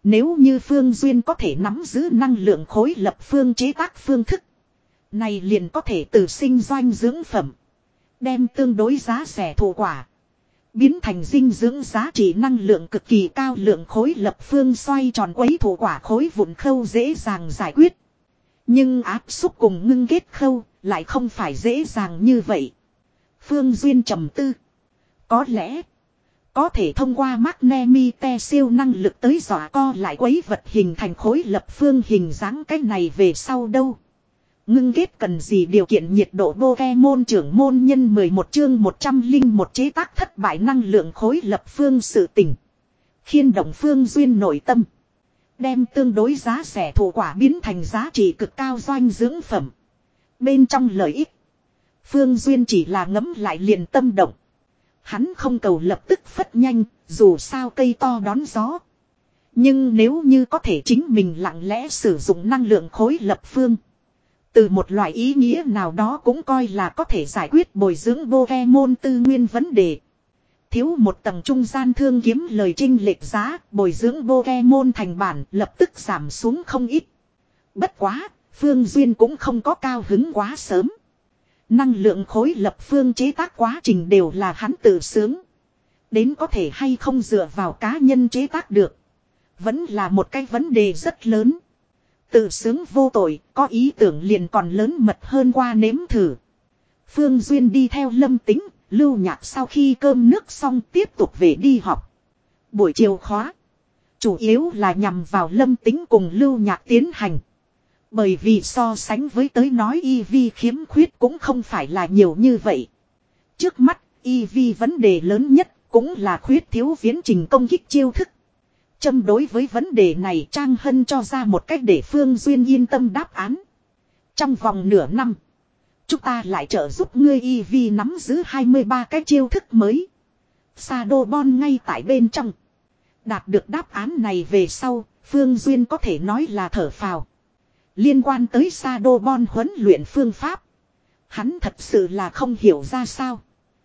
Nếu như Phương Duyên có thể nắm giữ năng lượng khối lập phương chế tác phương thức. Này liền có thể từ sinh doanh dưỡng phẩm. Đem tương đối giá rẻ thụ quả. Biến thành dinh dưỡng giá trị năng lượng cực kỳ cao lượng khối lập phương xoay tròn quấy thụ quả khối vụn khâu dễ dàng giải quyết. Nhưng áp xúc cùng ngưng kết khâu lại không phải dễ dàng như vậy. Phương Duyên trầm tư. Có lẽ có thể thông qua magnetite siêu năng lực tới dọa co lại quấy vật hình thành khối lập phương hình dáng cái này về sau đâu. Ngưng kết cần gì điều kiện nhiệt độ Pokemon trưởng môn nhân mười một chương một trăm lẻ một chế tác thất bại năng lượng khối lập phương sự tỉnh. Khiên động Phương Duyên nội tâm. Đem tương đối giá rẻ thụ quả biến thành giá trị cực cao doanh dưỡng phẩm. Bên trong lợi ích. Phương Duyên chỉ là ngấm lại liền tâm động. Hắn không cầu lập tức phất nhanh, dù sao cây to đón gió. Nhưng nếu như có thể chính mình lặng lẽ sử dụng năng lượng khối lập phương. Từ một loại ý nghĩa nào đó cũng coi là có thể giải quyết bồi dưỡng Pokemon tư nguyên vấn đề. Thiếu một tầng trung gian thương kiếm lời trinh lệch giá, bồi dưỡng Pokemon thành bản lập tức giảm xuống không ít. Bất quá, Phương Duyên cũng không có cao hứng quá sớm. Năng lượng khối lập phương chế tác quá trình đều là hắn tự sướng. Đến có thể hay không dựa vào cá nhân chế tác được. Vẫn là một cái vấn đề rất lớn. Tự sướng vô tội, có ý tưởng liền còn lớn mật hơn qua nếm thử. Phương Duyên đi theo Lâm Tính, Lưu Nhạc sau khi cơm nước xong tiếp tục về đi học. Buổi chiều khóa. Chủ yếu là nhằm vào Lâm Tính cùng Lưu Nhạc tiến hành. Bởi vì so sánh với tới nói e vê khiếm khuyết cũng không phải là nhiều như vậy. Trước mắt, e vê vấn đề lớn nhất cũng là khuyết thiếu viễn trình công kích chiêu thức. Châm đối với vấn đề này Trang Hân cho ra một cách để Phương Duyên yên tâm đáp án. Trong vòng nửa năm, chúng ta lại trợ giúp ngươi e vê nắm giữ hai mươi ba cái chiêu thức mới. Shadowball ngay tại bên trong. Đạt được đáp án này về sau, Phương Duyên có thể nói là thở phào. Liên quan tới Shadowball huấn luyện phương pháp, hắn thật sự là không hiểu ra sao.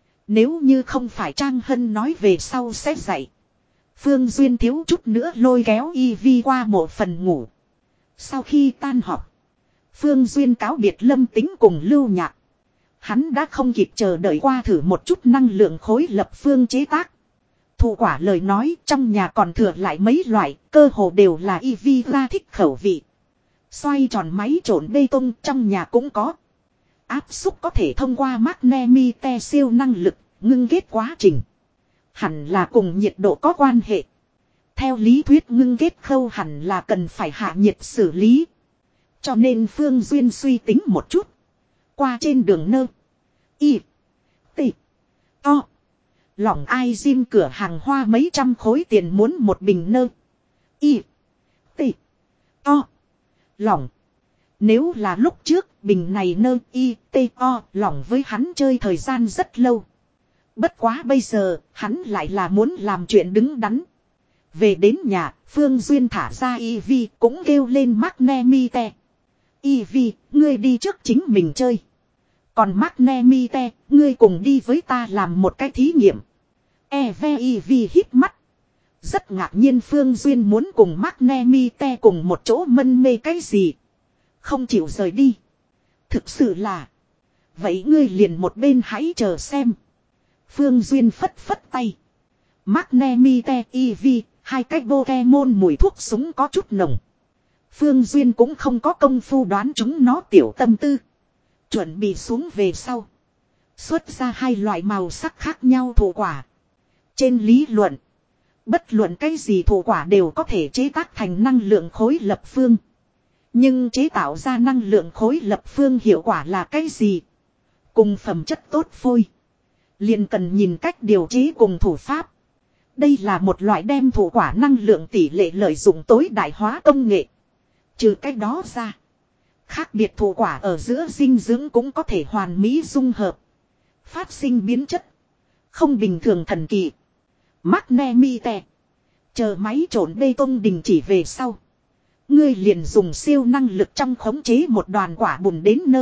Nếu như không phải Trang Hân nói về sau sẽ dạy, Phương Duyên thiếu chút nữa lôi kéo e vê qua một phần ngủ. Sau khi tan họp, Phương Duyên cáo biệt Lâm Tính cùng Lưu Nhạc. Hắn đã không kịp chờ đợi qua thử một chút năng lượng khối lập phương chế tác. Thụ quả lời nói trong nhà còn thừa lại mấy loại, cơ hồ đều là e vê ra thích khẩu vị. Xoay tròn máy trộn bê tông trong nhà cũng có. Áp xúc có thể thông qua magnetite siêu năng lực, ngưng kết quá trình. Hẳn là cùng nhiệt độ có quan hệ. Theo lý thuyết ngưng kết khâu hẳn là cần phải hạ nhiệt xử lý. Cho nên Phương Duyên suy tính một chút. Qua trên đường nơ. Y. T. To. Lỏng ai diêm cửa hàng hoa mấy trăm khối tiền muốn một bình nơ. Y. T. To. Lỏng. Nếu là lúc trước bình này nơ y t o lỏng với hắn chơi thời gian rất lâu. Bất quá bây giờ hắn lại là muốn làm chuyện đứng đắn. Về đến nhà Phương Duyên thả ra e vê cũng kêu lên magnetite. e vê ngươi đi trước chính mình chơi. Còn magnetite ngươi cùng đi với ta làm một cái thí nghiệm. e vê e vê hít mắt. Rất ngạc nhiên Phương Duyên muốn cùng magnetite cùng một chỗ mân mê cái gì. Không chịu rời đi. Thực sự là. Vậy ngươi liền một bên hãy chờ xem. Phương Duyên phất phất tay. Magnetite e vê, hai cái Pokemon mùi thuốc súng có chút nồng. Phương Duyên cũng không có công phu đoán chúng nó tiểu tâm tư. Chuẩn bị xuống về sau. Xuất ra hai loại màu sắc khác nhau thụ quả. Trên lý luận. Bất luận cái gì thụ quả đều có thể chế tác thành năng lượng khối lập phương. Nhưng chế tạo ra năng lượng khối lập phương hiệu quả là cái gì? Cùng phẩm chất tốt phôi. Liền cần nhìn cách điều chế cùng thủ pháp. Đây là một loại đem thụ quả năng lượng tỷ lệ lợi dụng tối đại hóa công nghệ. Trừ cách đó ra. Khác biệt thụ quả ở giữa dinh dưỡng cũng có thể hoàn mỹ dung hợp. Phát sinh biến chất. Không bình thường thần kỳ. Magnetite. Chờ máy trộn bê tông đình chỉ về sau. Ngươi liền dùng siêu năng lực trong khống chế một đoàn quả bùn đến nơ.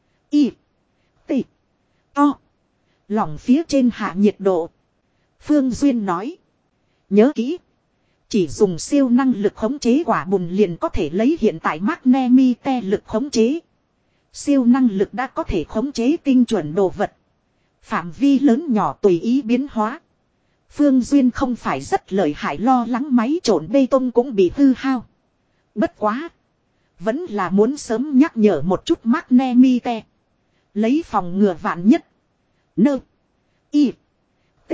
Y. T. To. Lỏng phía trên hạ nhiệt độ. Phương Duyên nói. Nhớ kỹ. Chỉ dùng siêu năng lực khống chế quả bùn liền có thể lấy hiện tại Magnemite lực khống chế. Siêu năng lực đã có thể khống chế tinh chuẩn đồ vật. Phạm vi lớn nhỏ tùy ý biến hóa. Phương Duyên không phải rất lợi hại lo lắng máy trộn bê tông cũng bị hư hao. Bất quá. Vẫn là muốn sớm nhắc nhở một chút Magnemite. Lấy phòng ngừa vạn nhất. Nơ. Y. T.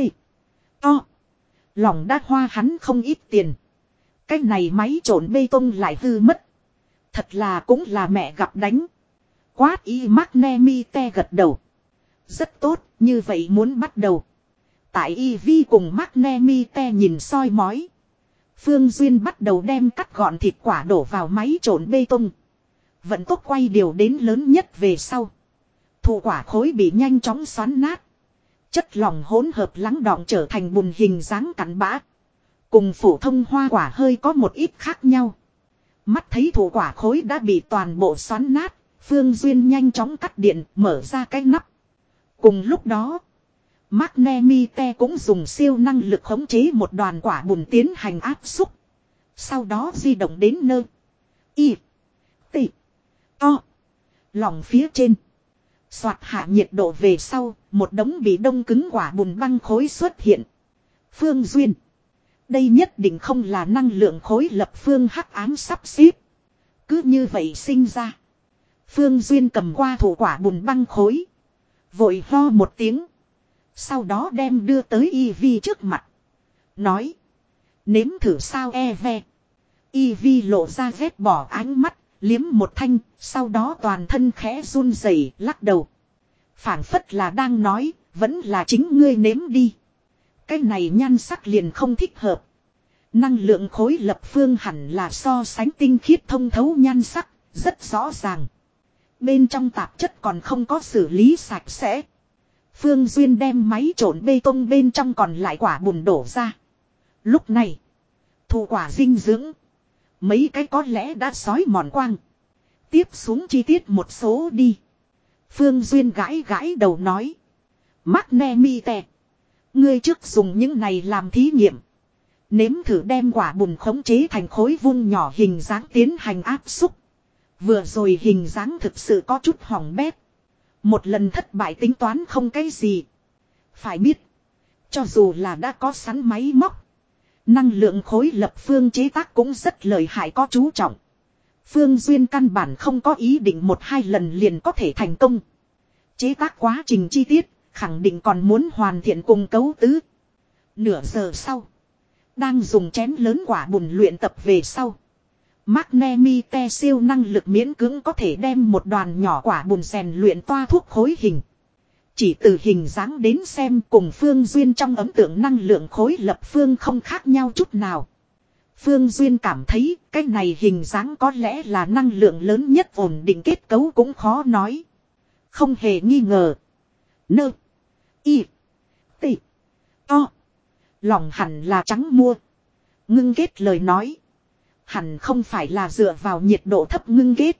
To. Lòng đã hoa hắn không ít tiền. Cái này máy trộn bê tông lại hư mất. Thật là cũng là mẹ gặp đánh. Quát y Magnemite gật đầu. Rất tốt, như vậy muốn bắt đầu. Tại y vi cùng Magnemite nhìn soi mói. Phương Duyên bắt đầu đem cắt gọn thịt quả đổ vào máy trộn bê tông. Vận tốc quay điều đến lớn nhất về sau. Thủ quả khối bị nhanh chóng xoắn nát. Chất lỏng hỗn hợp lắng đọng trở thành bùn hình dáng cặn bã. Cùng phổ thông hoa quả hơi có một ít khác nhau. Mắt thấy thủ quả khối đã bị toàn bộ xoắn nát. Phương Duyên nhanh chóng cắt điện mở ra cái nắp. Cùng lúc đó. Magnemite cũng dùng siêu năng lực khống chế một đoàn quả bùn tiến hành áp xúc. Sau đó di động đến nơi. Y. T. To. Lòng phía trên. Soạt hạ nhiệt độ về sau. Một đống bị đông cứng quả bùn băng khối xuất hiện. Phương Duyên. Đây nhất định không là năng lượng khối lập phương hắc ám sắp xếp. Cứ như vậy sinh ra. Phương Duyên cầm qua thủ quả bùn băng khối. Vội ho một tiếng. Sau đó đem đưa tới y vi trước mặt. Nói. Nếm thử sao e ve. Y vi lộ ra vết bỏ ánh mắt. Liếm một thanh. Sau đó toàn thân khẽ run rẩy lắc đầu. Phảng phất là đang nói. Vẫn là chính ngươi nếm đi. Cái này nhan sắc liền không thích hợp. Năng lượng khối lập phương hẳn là so sánh tinh khiết thông thấu nhan sắc. Rất rõ ràng. Bên trong tạp chất còn không có xử lý sạch sẽ. Phương Duyên đem máy trộn bê tông bên trong còn lại quả bùn đổ ra. Lúc này. Thủ quả dinh dưỡng. Mấy cái có lẽ đã sói mòn quang. Tiếp xuống chi tiết một số đi. Phương Duyên gãi gãi đầu nói. Magnemite. Ngươi trước dùng những này làm thí nghiệm. Nếm thử đem quả bùn khống chế thành khối vuông nhỏ hình dáng tiến hành áp xúc. Vừa rồi hình dáng thực sự có chút hỏng bét. Một lần thất bại tính toán không cái gì. Phải biết. Cho dù là đã có sẵn máy móc. Năng lượng khối lập phương chế tác cũng rất lợi hại có chú trọng. Phương Duyên căn bản không có ý định một hai lần liền có thể thành công. Chế tác quá trình chi tiết. Khẳng định còn muốn hoàn thiện cùng cấu tứ. Nửa giờ sau. Đang dùng chén lớn quả bùn luyện tập về sau. Magnemite siêu năng lực miễn cưỡng có thể đem một đoàn nhỏ quả bùn rèn luyện toa thuốc khối hình. Chỉ từ hình dáng đến xem cùng Phương Duyên trong ấn tượng năng lượng khối lập phương không khác nhau chút nào. Phương Duyên cảm thấy cái này hình dáng có lẽ là năng lượng lớn nhất ổn định kết cấu cũng khó nói. Không hề nghi ngờ. Nơ. Y. T. To. Lòng hẳn là trắng mua. Ngưng kết lời nói. Hẳn không phải là dựa vào nhiệt độ thấp ngưng kết.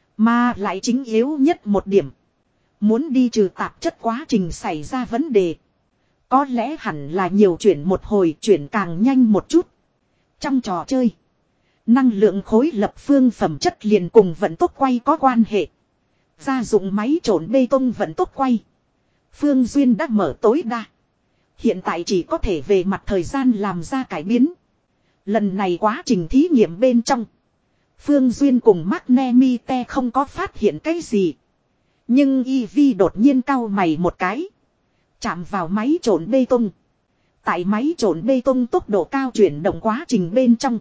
Mà lại chính yếu nhất một điểm. Muốn đi trừ tạp chất quá trình xảy ra vấn đề. Có lẽ hẳn là nhiều chuyển một hồi chuyển càng nhanh một chút. Trong trò chơi. Năng lượng khối lập phương phẩm chất liền cùng vận tốc quay có quan hệ. Gia dụng máy trộn bê tông vận tốc quay. Phương Duyên đã mở tối đa. Hiện tại chỉ có thể về mặt thời gian làm ra cải biến. Lần này quá trình thí nghiệm bên trong. Phương Duyên cùng Magnemite không có phát hiện cái gì. Nhưng y vi đột nhiên cau mày một cái. Chạm vào máy trộn bê tông. Tại máy trộn bê tông tốc độ cao chuyển động quá trình bên trong.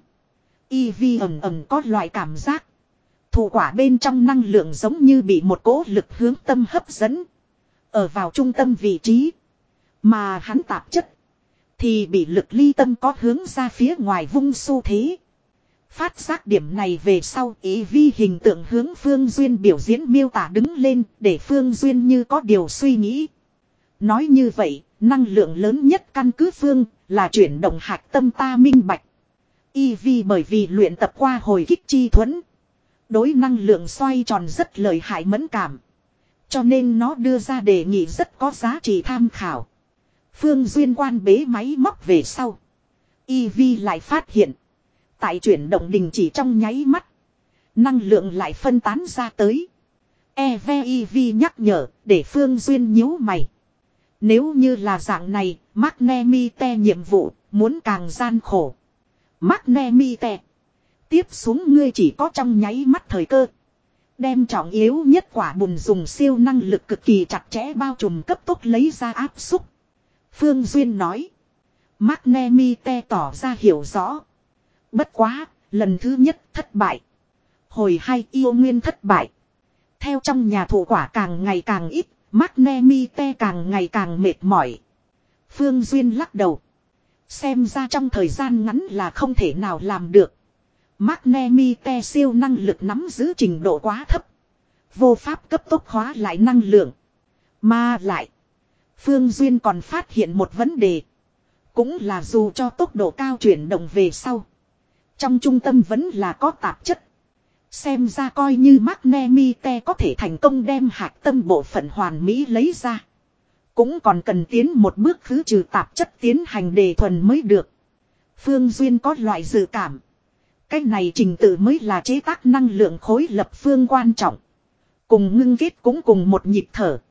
y vi ầm ầm có loại cảm giác. Thủ quả bên trong năng lượng giống như bị một cỗ lực hướng tâm hấp dẫn. Ở vào trung tâm vị trí. Mà hắn tạp chất. Thì bị lực ly tâm có hướng ra phía ngoài vung xu thế. Phát giác điểm này về sau ý vi hình tượng hướng Phương Duyên biểu diễn miêu tả đứng lên để Phương Duyên như có điều suy nghĩ. Nói như vậy, năng lượng lớn nhất căn cứ Phương là chuyển động hạch tâm ta minh bạch. Y vi bởi vì luyện tập qua hồi kích chi thuẫn. Đối năng lượng xoay tròn rất lợi hại mẫn cảm. Cho nên nó đưa ra đề nghị rất có giá trị tham khảo. Phương Duyên quan bế máy móc về sau. Eevee lại phát hiện. Tại chuyển động đình chỉ trong nháy mắt. Năng lượng lại phân tán ra tới. Eevee nhắc nhở để Phương Duyên nhíu mày. Nếu như là dạng này, Magnemite nhiệm vụ muốn càng gian khổ. Magnemite. Tiếp xuống ngươi chỉ có trong nháy mắt thời cơ. Đem trọng yếu nhất quả bùn dùng siêu năng lực cực kỳ chặt chẽ bao trùm cấp tốc lấy ra áp xúc. Phương Duyên nói. Magnemite tỏ ra hiểu rõ. Bất quá, lần thứ nhất thất bại. Hồi hai yêu nguyên thất bại. Theo trong nhà thủ quả càng ngày càng ít, Magnemite càng ngày càng mệt mỏi. Phương Duyên lắc đầu. Xem ra trong thời gian ngắn là không thể nào làm được. Magnemite siêu năng lực nắm giữ trình độ quá thấp. Vô pháp cấp tốc hóa lại năng lượng. Mà lại. Phương Duyên còn phát hiện một vấn đề. Cũng là dù cho tốc độ cao chuyển động về sau. Trong trung tâm vẫn là có tạp chất. Xem ra coi như Magnemite có thể thành công đem hạt tâm bộ phận hoàn mỹ lấy ra. Cũng còn cần tiến một bước khứ trừ tạp chất tiến hành đề thuần mới được. Phương Duyên có loại dự cảm. Cái này trình tự mới là chế tác năng lượng khối lập phương quan trọng. Cùng ngưng kết cũng cùng một nhịp thở.